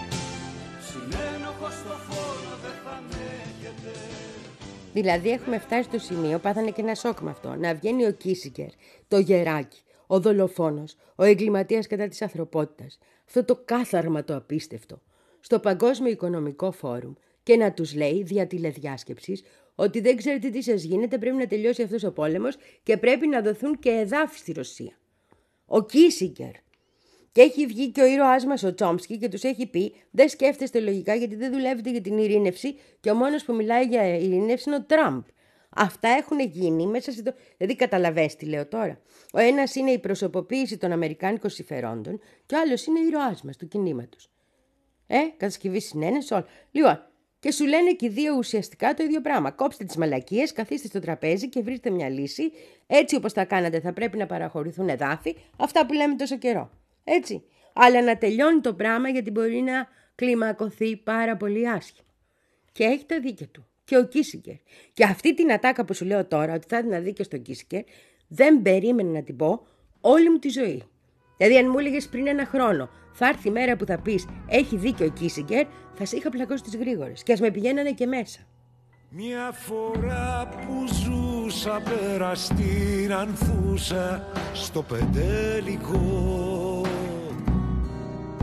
συνένοχος στο φόνο δεν θα με έχετε. Δηλαδή έχουμε φτάσει στο σημείο, πάθανε και ένα σοκ με αυτό, να βγαίνει ο Κίσιγκερ, το γεράκι, ο δολοφόνος, ο εγκληματίας κατά της ανθρωπότητας, αυτό το κάθαρμα το απίστευτο, στο Παγκόσμιο Οικονομικό Φόρουμ και να τους λέει δια τηλεδιάσκεψης ότι δεν ξέρετε τι σας γίνεται, πρέπει να τελειώσει αυτός ο πόλεμος και πρέπει να δοθούν και εδάφη στη Ρωσία. Ο Κίσιγκερ. Και έχει βγει και ο ήρωάς μας ο Τσόμσκι και τους έχει πει δεν σκέφτεστε λογικά γιατί δεν δουλεύετε για την ειρήνευση και ο μόνος που μιλάει για ειρήνευση είναι ο Τραμπ. Αυτά έχουν γίνει μέσα σε το... Δηλαδή καταλαβαίνεις τι λέω τώρα. Ο ένας είναι η προσωποποίηση των αμερικάνικων συμφερόντων και ο άλλος είναι ο ήρωάς μας του κινήματος. Ε, κατασκευή συνένεση, όλα. Λοιπόν, και σου λένε και οι δύο ουσιαστικά το ίδιο πράγμα. Κόψτε τις μαλακίες, καθίστε στο τραπέζι και βρείτε μια λύση. Έτσι όπως τα κάνατε θα πρέπει να παραχωρηθούν εδάφη, αυτά που λέμε τόσο καιρό. Έτσι. Αλλά να τελειώνει το πράγμα γιατί μπορεί να κλιμακωθεί πάρα πολύ άσχημα. Και έχει τα δίκαια του. Και ο Κίσιγκερ. Και αυτή την ατάκα που σου λέω τώρα, ότι θα έδινα δίκιο στον Κίσιγκερ, δεν περίμενα να την πω όλη μου τη ζωή. Δηλαδή, αν μου έλεγες πριν ένα χρόνο, θα έρθει η μέρα που θα πεις έχει δίκιο ο Κίσιγκερ, θα σε είχα πλακώσει τις γρήγορες. Και ας με πηγαίνανε και μέσα. Μια φορά που ζούσα πέρα στην Ανθούσα στο Πεντέλικο,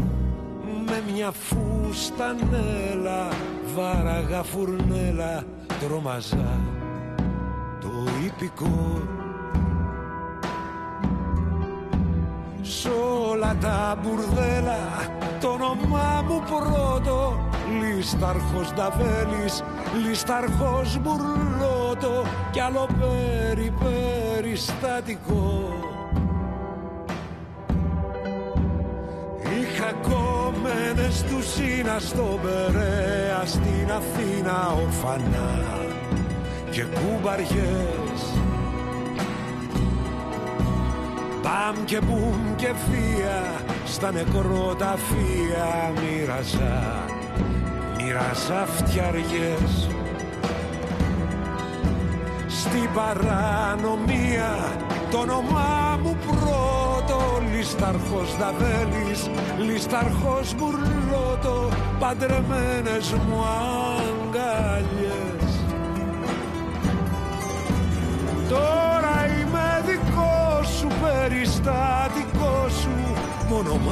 με μια φουστανέλα βάραγα φουρνέλα τρομαζά το υπηκό. Σ' όλα τα μπουρδέλα το όνομά μου πρώτο, Λίσταρχος Νταβέλης, Λίσταρχος Μπουρλότο, κι άλλο περι περιστατικό. Είχα κομμένες του Σίνα στον Περαία, στην Αθήνα ορφανά και κουμπαριές. Μπαμ και μπουμ και φία στα νεκροταφεία μοίραζα, μοίραζα φτιαριές. Στην παρανομία το όνομά μου πρώτο, Λίσταρχος Νταβέλης, Λίσταρχος Μπουρλότο, παντρεμένες μου αγκαλιές. Τώρα είμαι δικό σου, περιστατικό σου, μ'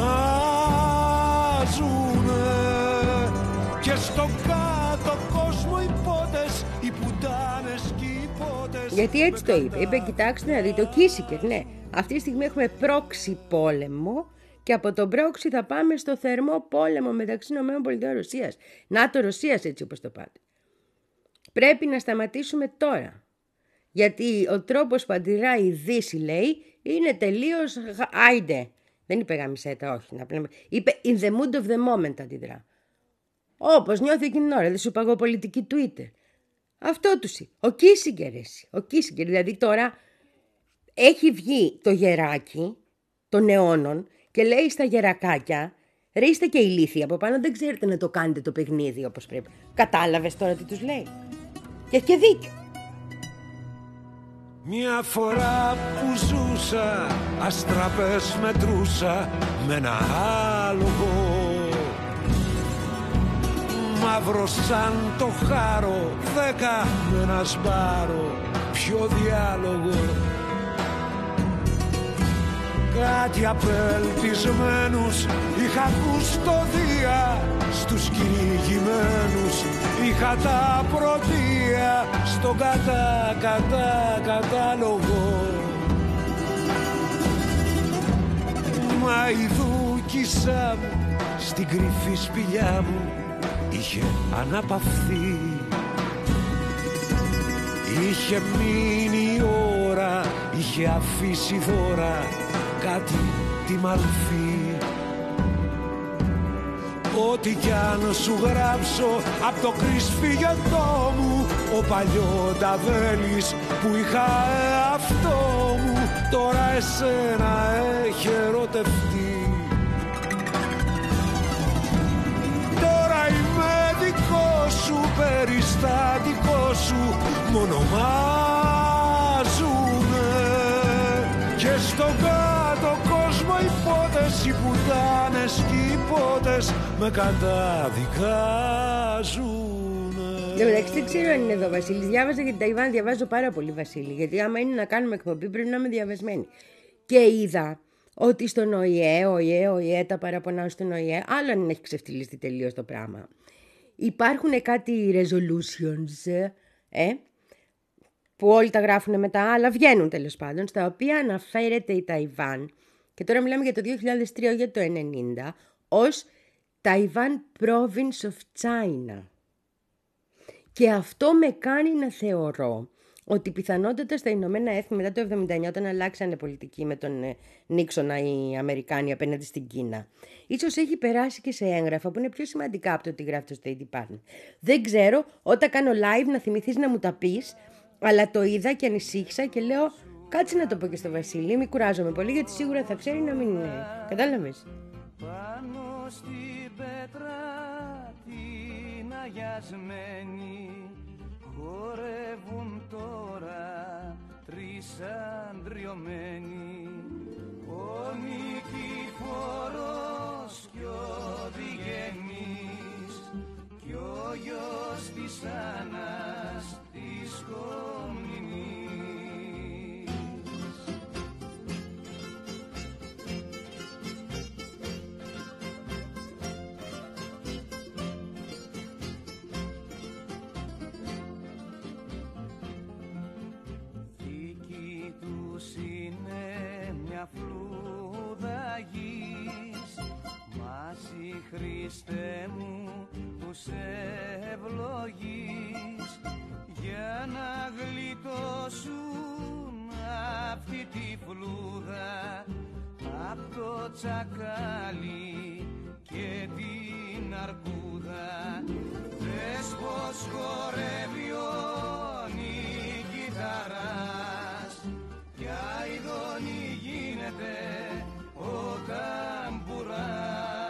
ονομάζουνε και στο κάτω κόσμο οι πότες, οι πουτάνες και οι πότες. Γιατί έτσι το είπε. Είπε, κοιτάξτε να δείτε, το Κίσικερ, ναι. Αυτή τη στιγμή έχουμε πρόξι πόλεμο και από τον πρόξι θα πάμε στο θερμό πόλεμο μεταξύ ΗΠΑ και Ρωσίας. ΝΑΤΟ-Ρωσίας, έτσι όπως το πάτε. Πρέπει να σταματήσουμε τώρα. Γιατί ο τρόπος που αντιδράει η Δύση, λέει, είναι τελείως άιντε. Δεν είπε γαμισέτα, όχι. Να πούμε. Είπε in the mood of the moment αντιδρά. Όπως νιώθει εκείνη την ώρα, δεν σου είπα εγώ πολιτική Twitter. Αυτό τους είπε. Ο Κίσιγκερ, εσύ. Ο Κίσιγκερ, δηλαδή τώρα έχει βγει το γεράκι των αιώνων και λέει στα γερακάκια, ρε είστε και ηλίθιοι από πάνω, δεν ξέρετε να το κάνετε το παιχνίδι όπως πρέπει. Κατάλαβες τώρα τι τους λέει. Και έχει και δίκιο. Μια φορά που ζούσα, αστραπές μετρούσα με ένα άλογο, μαύρο σαν το χάρο, δέκα με ένα σπάρο, ποιο διάλογο. Κάτι απελπισμένους είχα κουστοδία, στους κυνηγημένους είχα τα πρωτεία, στον κατά κατά κατάλογο. Μα η δούκισσα μου στην κρυφή σπηλιά μου είχε αναπαυθεί, είχε μείνει η ώρα, είχε αφήσει δώρα κάτι τη μαλφή. Ό,τι κι αν σου γράψω απ' το κρυσφυγετό μου, ο παλιό Νταβέλης που είχα εαυτό μου, τώρα εσένα έχει ερωτευτεί. Τώρα είμαι δικό σου, περιστατικό σου, μ' ονομάζουνε και στον κάτω κόσμο οι πότες, οι πουτάνες και οι πότες με καταδικάζουν. Ναι, μεταξύ δεν ξέρω αν είναι εδώ Βασίλης. Διάβαζα για την Ταϊβάν, διαβάζω πάρα πολύ Βασίλη. Γιατί άμα είναι να κάνουμε εκπομπή πρέπει να είμαι διαβασμένη. Και είδα ότι στον ΟΗΕ, ΟΗΕ, ΟΗΕ, τα παραπονάω στον ΟΗΕ, άλλο αν έχει ξεφτυλιστεί τελείως το πράγμα. Υπάρχουν κάτι resolutions, ε, που όλοι τα γράφουν μετά, αλλά βγαίνουν τέλος πάντων, στα οποία αναφέρεται η Ταϊβάν, και τώρα μιλάμε για το δύο χιλιάδες τρία, για το ενενήντα, ως Ταϊβάν Province of China. Και αυτό με κάνει να θεωρώ ότι πιθανότατα στα Ηνωμένα Έθνη μετά το εβδομήντα εννιά, όταν αλλάξανε πολιτική με τον Νίξονα οι Αμερικάνοι απέναντι στην Κίνα, ίσως έχει περάσει και σε έγγραφα που είναι πιο σημαντικά από το ότι γράφει το State Department. Δεν ξέρω, όταν κάνω live να θυμηθείς να μου τα πεις, αλλά το είδα και ανησύχησα και λέω κάτσε να το πω και στο Βασίλη, μη κουράζομαι πολύ γιατί σίγουρα θα ξέρει να μην είναι. Κατάλαβες? Πάνω στην πέτρα την αγιασμένη χορεύουν τώρα τρεις αντριωμένοι, ο Νικηφόρος κι ο Διγενής κι ο γιος της Άννας της Κομνηνής. Χριστέ μου που σε ευλογείς, για να γλιτώσουν αυτή τη φλούδα απ' το τσακάλι και την αρκούδα. Δες πως χορεύει ο νικηταράς κι αηδόνι γίνεται ο ταμπουράς.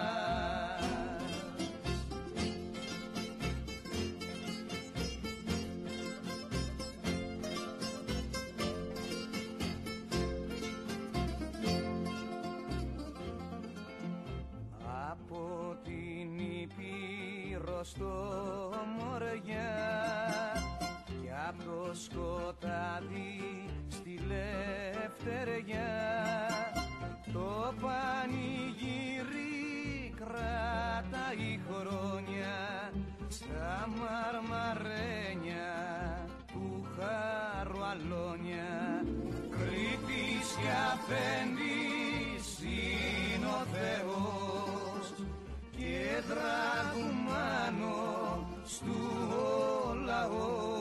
Από την Ήπειρο στο Μοριά κι απ' το σκοτάδι στη Λευτεριά, το πανηγύρι κρατάει χρόνια στα μαρμαρένια του χαρουαλόνια. Κρήτης και αφέντης είναι ο Θεός και τραγουμάνο στου ο λαός.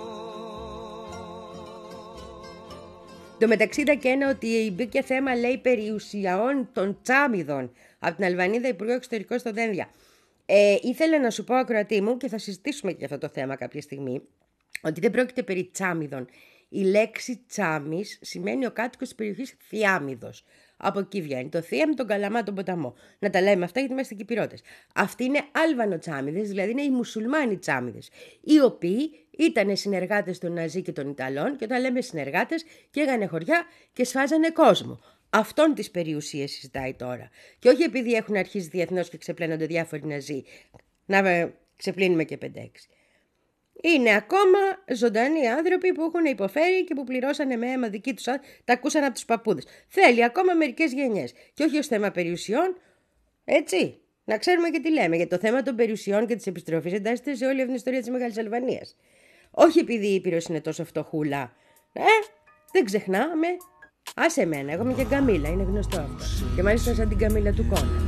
Το μεταξύ είδα και ένα ότι μπήκε θέμα, λέει, περιουσιαών των Τσάμιδων από την Αλβανίδα Υπουργό Εξωτερικών στο Δένδια. Ε, ήθελα να σου πω, ακροατή μου, και θα συζητήσουμε και για αυτό το θέμα κάποια στιγμή, ότι δεν πρόκειται περί Τσάμιδων. Η λέξη Τσάμις σημαίνει ο κάτοικος της περιοχής Θιάμιδος. Από εκεί βγαίνει το Θία με τον Καλαμά τον ποταμό. Να τα λέμε αυτά γιατί είμαστε Κυπηρώτες. Αυτοί είναι Άλβανο-Τσάμιδες, δηλαδή είναι οι μουσουλμάνοι Τσάμιδες, οι οποίοι ήταν συνεργάτες των Ναζί και των Ιταλών, και όταν λέμε συνεργάτες, καίγανε χωριά και σφάζανε κόσμο. Αυτόν τις περιουσίες συζητάει τώρα. Και όχι επειδή έχουν αρχίσει διεθνώς και ξεπλένονται διάφοροι Ναζί, να ξεπλύνουμε και πέντε έξι. Είναι ακόμα ζωντανοί άνθρωποι που έχουν υποφέρει και που πληρώσανε με αίμα δική τους, τα ακούσαν από τους παππούδες. Θέλει ακόμα μερικές γενιές. Και όχι ως θέμα περιουσιών, έτσι. Να ξέρουμε και τι λέμε. Γιατί το θέμα των περιουσιών και της επιστροφής εντάσσεται σε όλη αυτή την ιστορία της Μεγάλης Αλβανίας. Όχι επειδή η Ήπειρος είναι τόσο φτωχούλα. Ε, δεν ξεχνάμε. Άσε εμένα, εγώ είμαι και Καμίλα, είναι γνωστό αυτό. Και μάλιστα σαν την Καμίλα του Κόνα.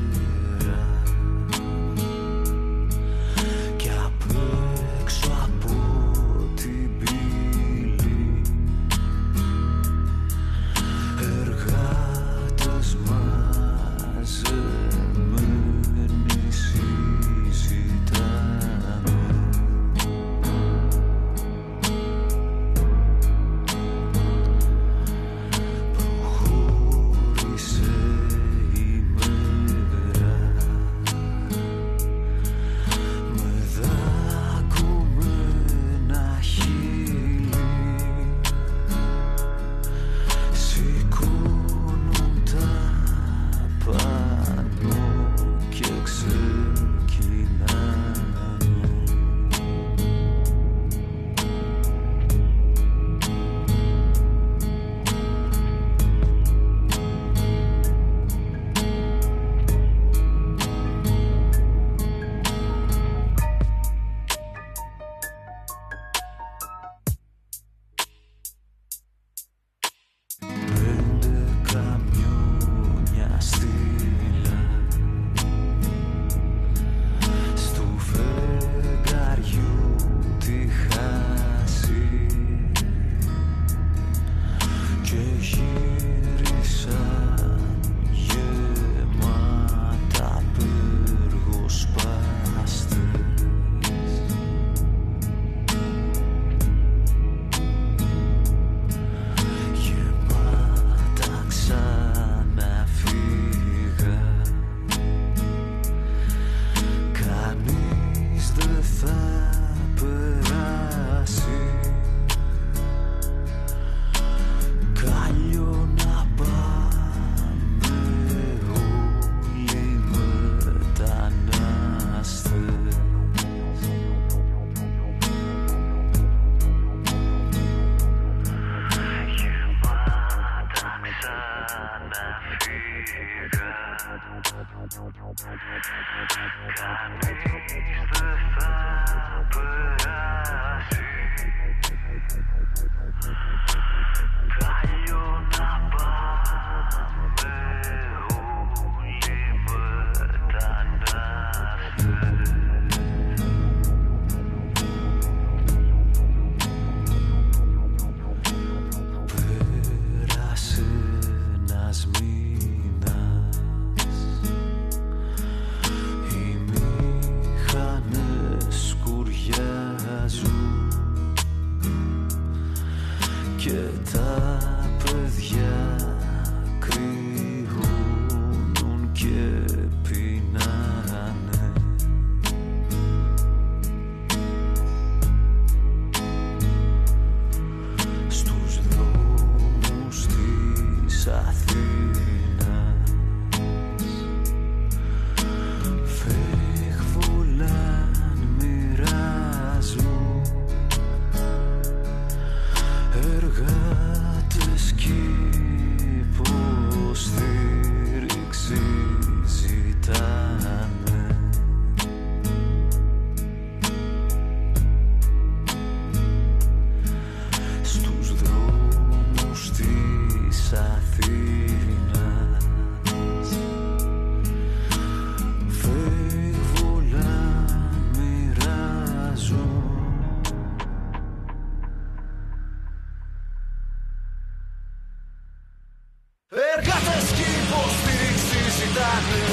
Yeah. και τα παιδιά κρυώνουν και πεινάνε. Στους δρόμους της Αθήνας φεγγβολάν μοιράζουν εργάτες κι υποστήριξη ζητάνε. Στους δρόμους της Αθήνας φεγγβολάν μοιράζουν. Εργάτες κι υποστήριξη ζητάνε.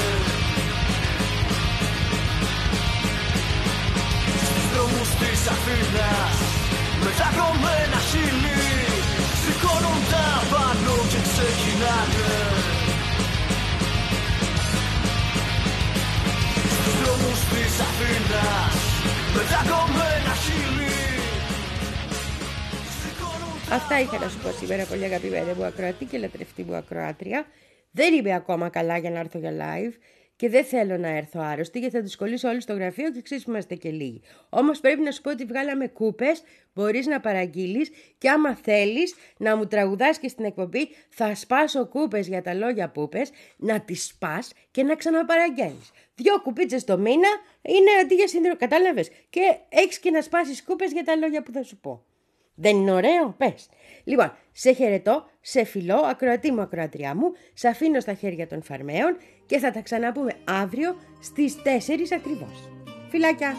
Στους δρόμους της Αθήνας με τα κομμένα χείλη σηκώνουν τα πάνω και ξεκινάνε. Στους δρόμους της Αθήνας με τα κομμένα χείλη. Αυτά είχα να σου πω σήμερα, πολύ αγαπημένη μου ακροατή και λατρευτή μου ακροάτρια. Δεν είμαι ακόμα καλά για να έρθω για live και δεν θέλω να έρθω άρρωστη, γιατί θα τους κολλήσω όλοι στο γραφείο και ξέρεις που είμαστε και λίγοι. Όμως πρέπει να σου πω ότι βγάλαμε κούπες, μπορείς να παραγγείλεις και άμα θέλεις να μου τραγουδάς και στην εκπομπή θα σπάσω κούπες για τα λόγια πούπες, να τις σπάς και να ξαναπαραγγέλνεις. Δυο κουπίτσες το μήνα είναι αντί για σύνδρο, κατάλαβες, και έχεις και να σπάσεις κούπες για τα λόγια που θα σου πω. Δεν είναι ωραίο, πες. Λοιπόν, σε χαιρετώ, σε φιλώ, ακροατή μου, ακροατριά μου, σε αφήνω στα χέρια των φαρμαίων και θα τα ξαναπούμε αύριο στις τέσσερις ακριβώς. Φιλάκια!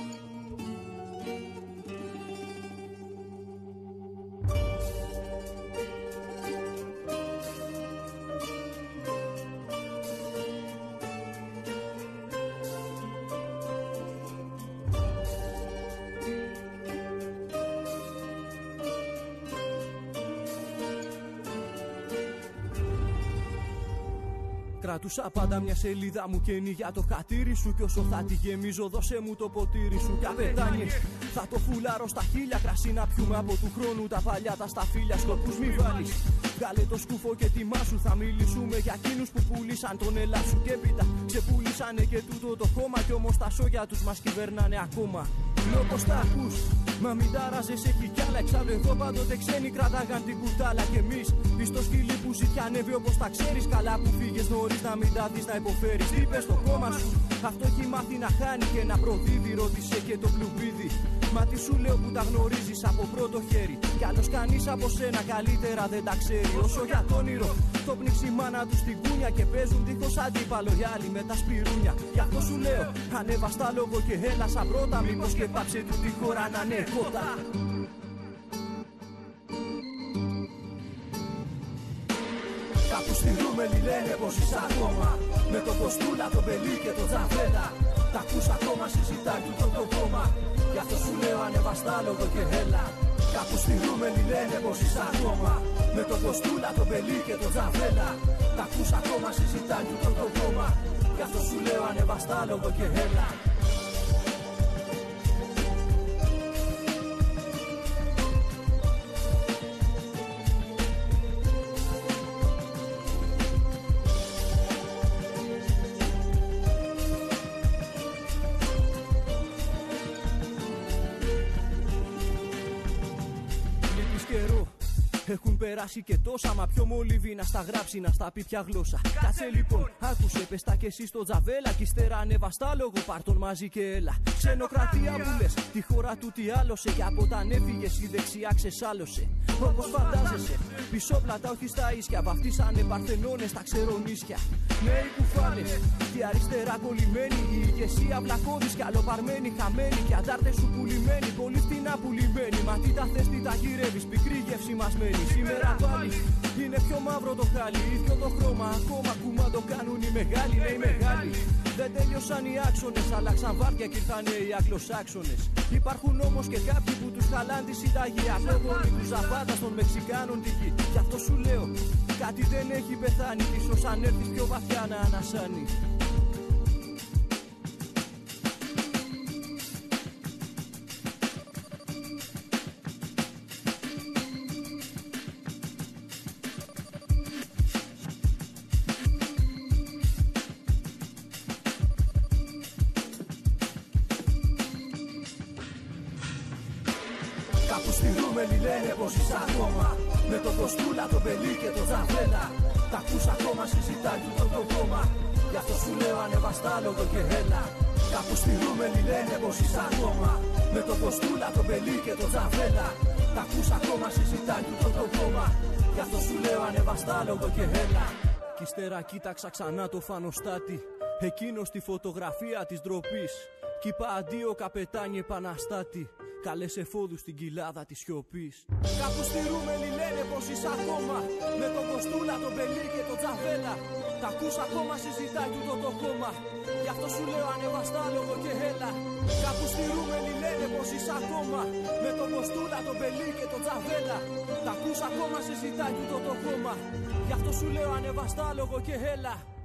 Κρατούσα πάντα μια σελίδα μου καινή για το χατήρι σου. Κι όσο θα τη γεμίζω, δώσε μου το ποτήρι σου. Κι απετάνιες, θα το φουλάρω στα χίλια. Κρασί να πιούμε από του χρόνου τα παλιά τα σταφύλια. Σκοπούς μη βάλεις, βγάλε το σκούφο και τιμά σου. Θα μιλήσουμε για εκείνους που πουλήσαν τον ελά σου. Και πίτα, ξεπουλήσανε και τούτο το χώμα. Κι όμως τα σόγια τους μας κυβερνάνε ακόμα. Λέω πως τα ακούς, μα μην ταράζεσαι, έχει κι άλλα. Εξάλλου εδώ πάντοτε ξένοι κράταγαν την κουτάλα. Κι εμείς πίσω στο σκυλί που ζητιανεύει όπως τα ξέρεις. Καλά που φύγες νωρίς να μην τα δεις να υποφέρεις. Τι είπες στο κόμμα σου, αυτό έχει μάθει να χάνει και να προδίδει. Ρώτησε και το πλουμπίδι. Μα τι σου λέω που τα γνωρίζεις από πρώτο χέρι. Κι άλλος κανείς από σένα καλύτερα δεν τα ξέρει. Όσο για το όνειρο, το πνίξει η μάνα του στην κούνια. Και παίζουν δίχως αντίπαλο οι άλλοι με τα σπιρούνια. Γι' αυτό σου λέω, ανέβα στα λόγο και έλα σαν πρώτα. Μήπως και πάψε του τη χώρα να είναι κότα. Κάπου στη Ρούμελη λένε πως είσαι ακόμα. Με το Κοστούλα, το Μπελί και το Τζαβέλα. Τα ακούς ακόμα, συζητάει του το κόμμα. Γι' αυτό σου λέω ανέβα στα λόγο και έλα. Κάπου στη Ρούμελη λένε πως είσαι ακόμα. Με το Κοστούλα, το Μπελί και το Τζαβέλα. Τα ακούς ακόμα, συζητάει του το κόμμα. Γι' αυτό σου λέω ανέβα στα λόγο και έλα. Έχουν περάσει και τόσα, μα πιο μολύβι να στα γράψει, να στα πει πια γλώσσα. Κάτσε λοιπόν, άκουσε, πες τα κι εσύ στο Τζαβέλα. Κι ύστερα ανέβα στα λόγο, πάρ' τον μαζί και έλα. Ξενοκρατία που λες, τη χώρα του τι άλλωσε. Και από όταν έφυγες η δεξιά ξεσάλωσε. Όπως φαντάζεσαι, πισόπλατα όχι στα ίσια. Βαφτίσανε παρθενώνες στα ξερονίσια. Νέοι κουφάλες, και αριστερά κολλημένοι. Η ηγεσία βλακώδης κι αλλοπαρμένη, χαμένη. Κι αντάρτες σου πουλημένοι, πολύ φτηνά πουλημένοι. Μα τι τα θες, τι τα γυρεύεις, πικρή γεύση μας μένει. κάνει. Σήμερα πάλι είναι πιο μαύρο το χάλι, ίδιο το χρώμα. Ακόμα κουμά το κάνουν οι μεγάλοι, ναι οι μεγάλοι. Δεν τέλειωσαν οι άξονες, αλλάξαν βάρδια κι ήρθανε οι Αγγλοσάξονες. Υπάρχουν όμως και κάποιοι που τους χαλάν τη συνταγή. Απλόγονοι τους ζαπάτας των Μεξικάνων τη γη. Γι' αυτό σου λέω, κάτι δεν έχει πεθάνει. Ίσως αν έρθει πιο βαθιά να ανασάνει. Κάπου στη Ρούμελη λένε πως είσαι ακόμα με το Κοστούλα, το Μπελί και το Τζαβέλα. Τα ακούς ακόμα συζητάει τούτο το κόμμα. Γι' αυτό σου λέω ανεβαστάλογο και έλα. Κάπου στη Ρούμελη λένε πως είσαι ακόμα με το Κοστούλα, το Μπελί και το Τζαβέλα. Τα ακούς ακόμα συζητάει τούτο το κόμμα. Γι' αυτό σου λέω ανεβαστάλογο και έλα. Κι ύστερα κοίταξα ξανά το φανοστάτη, εκείνο στη φωτογραφία της ντροπής. Κι είπα αντίο καπετάνι επαναστάτη, καλές εφόδους στην κοιλάδα της σιωπής. Κάπου στη Ρούμελη λένε πως είσαι ακόμα με τον Κοστούλα, τον Μπελί και τον Τζαβέλα. Τα ακούς ακόμα συζητάει τούτο το κόμμα. Γι' αυτό σου λέω ανεβαστάλογο και έλα. Κάπου στη Ρούμελη λένε πως είσαι ακόμα με τον Κοστούλα, τον Μπελί και τον Τζαβέλα. Τα ακούς ακόμα συζητάει τούτο το κόμμα. Γι' αυτό σου λέω ανεβαστάλογο και έλα.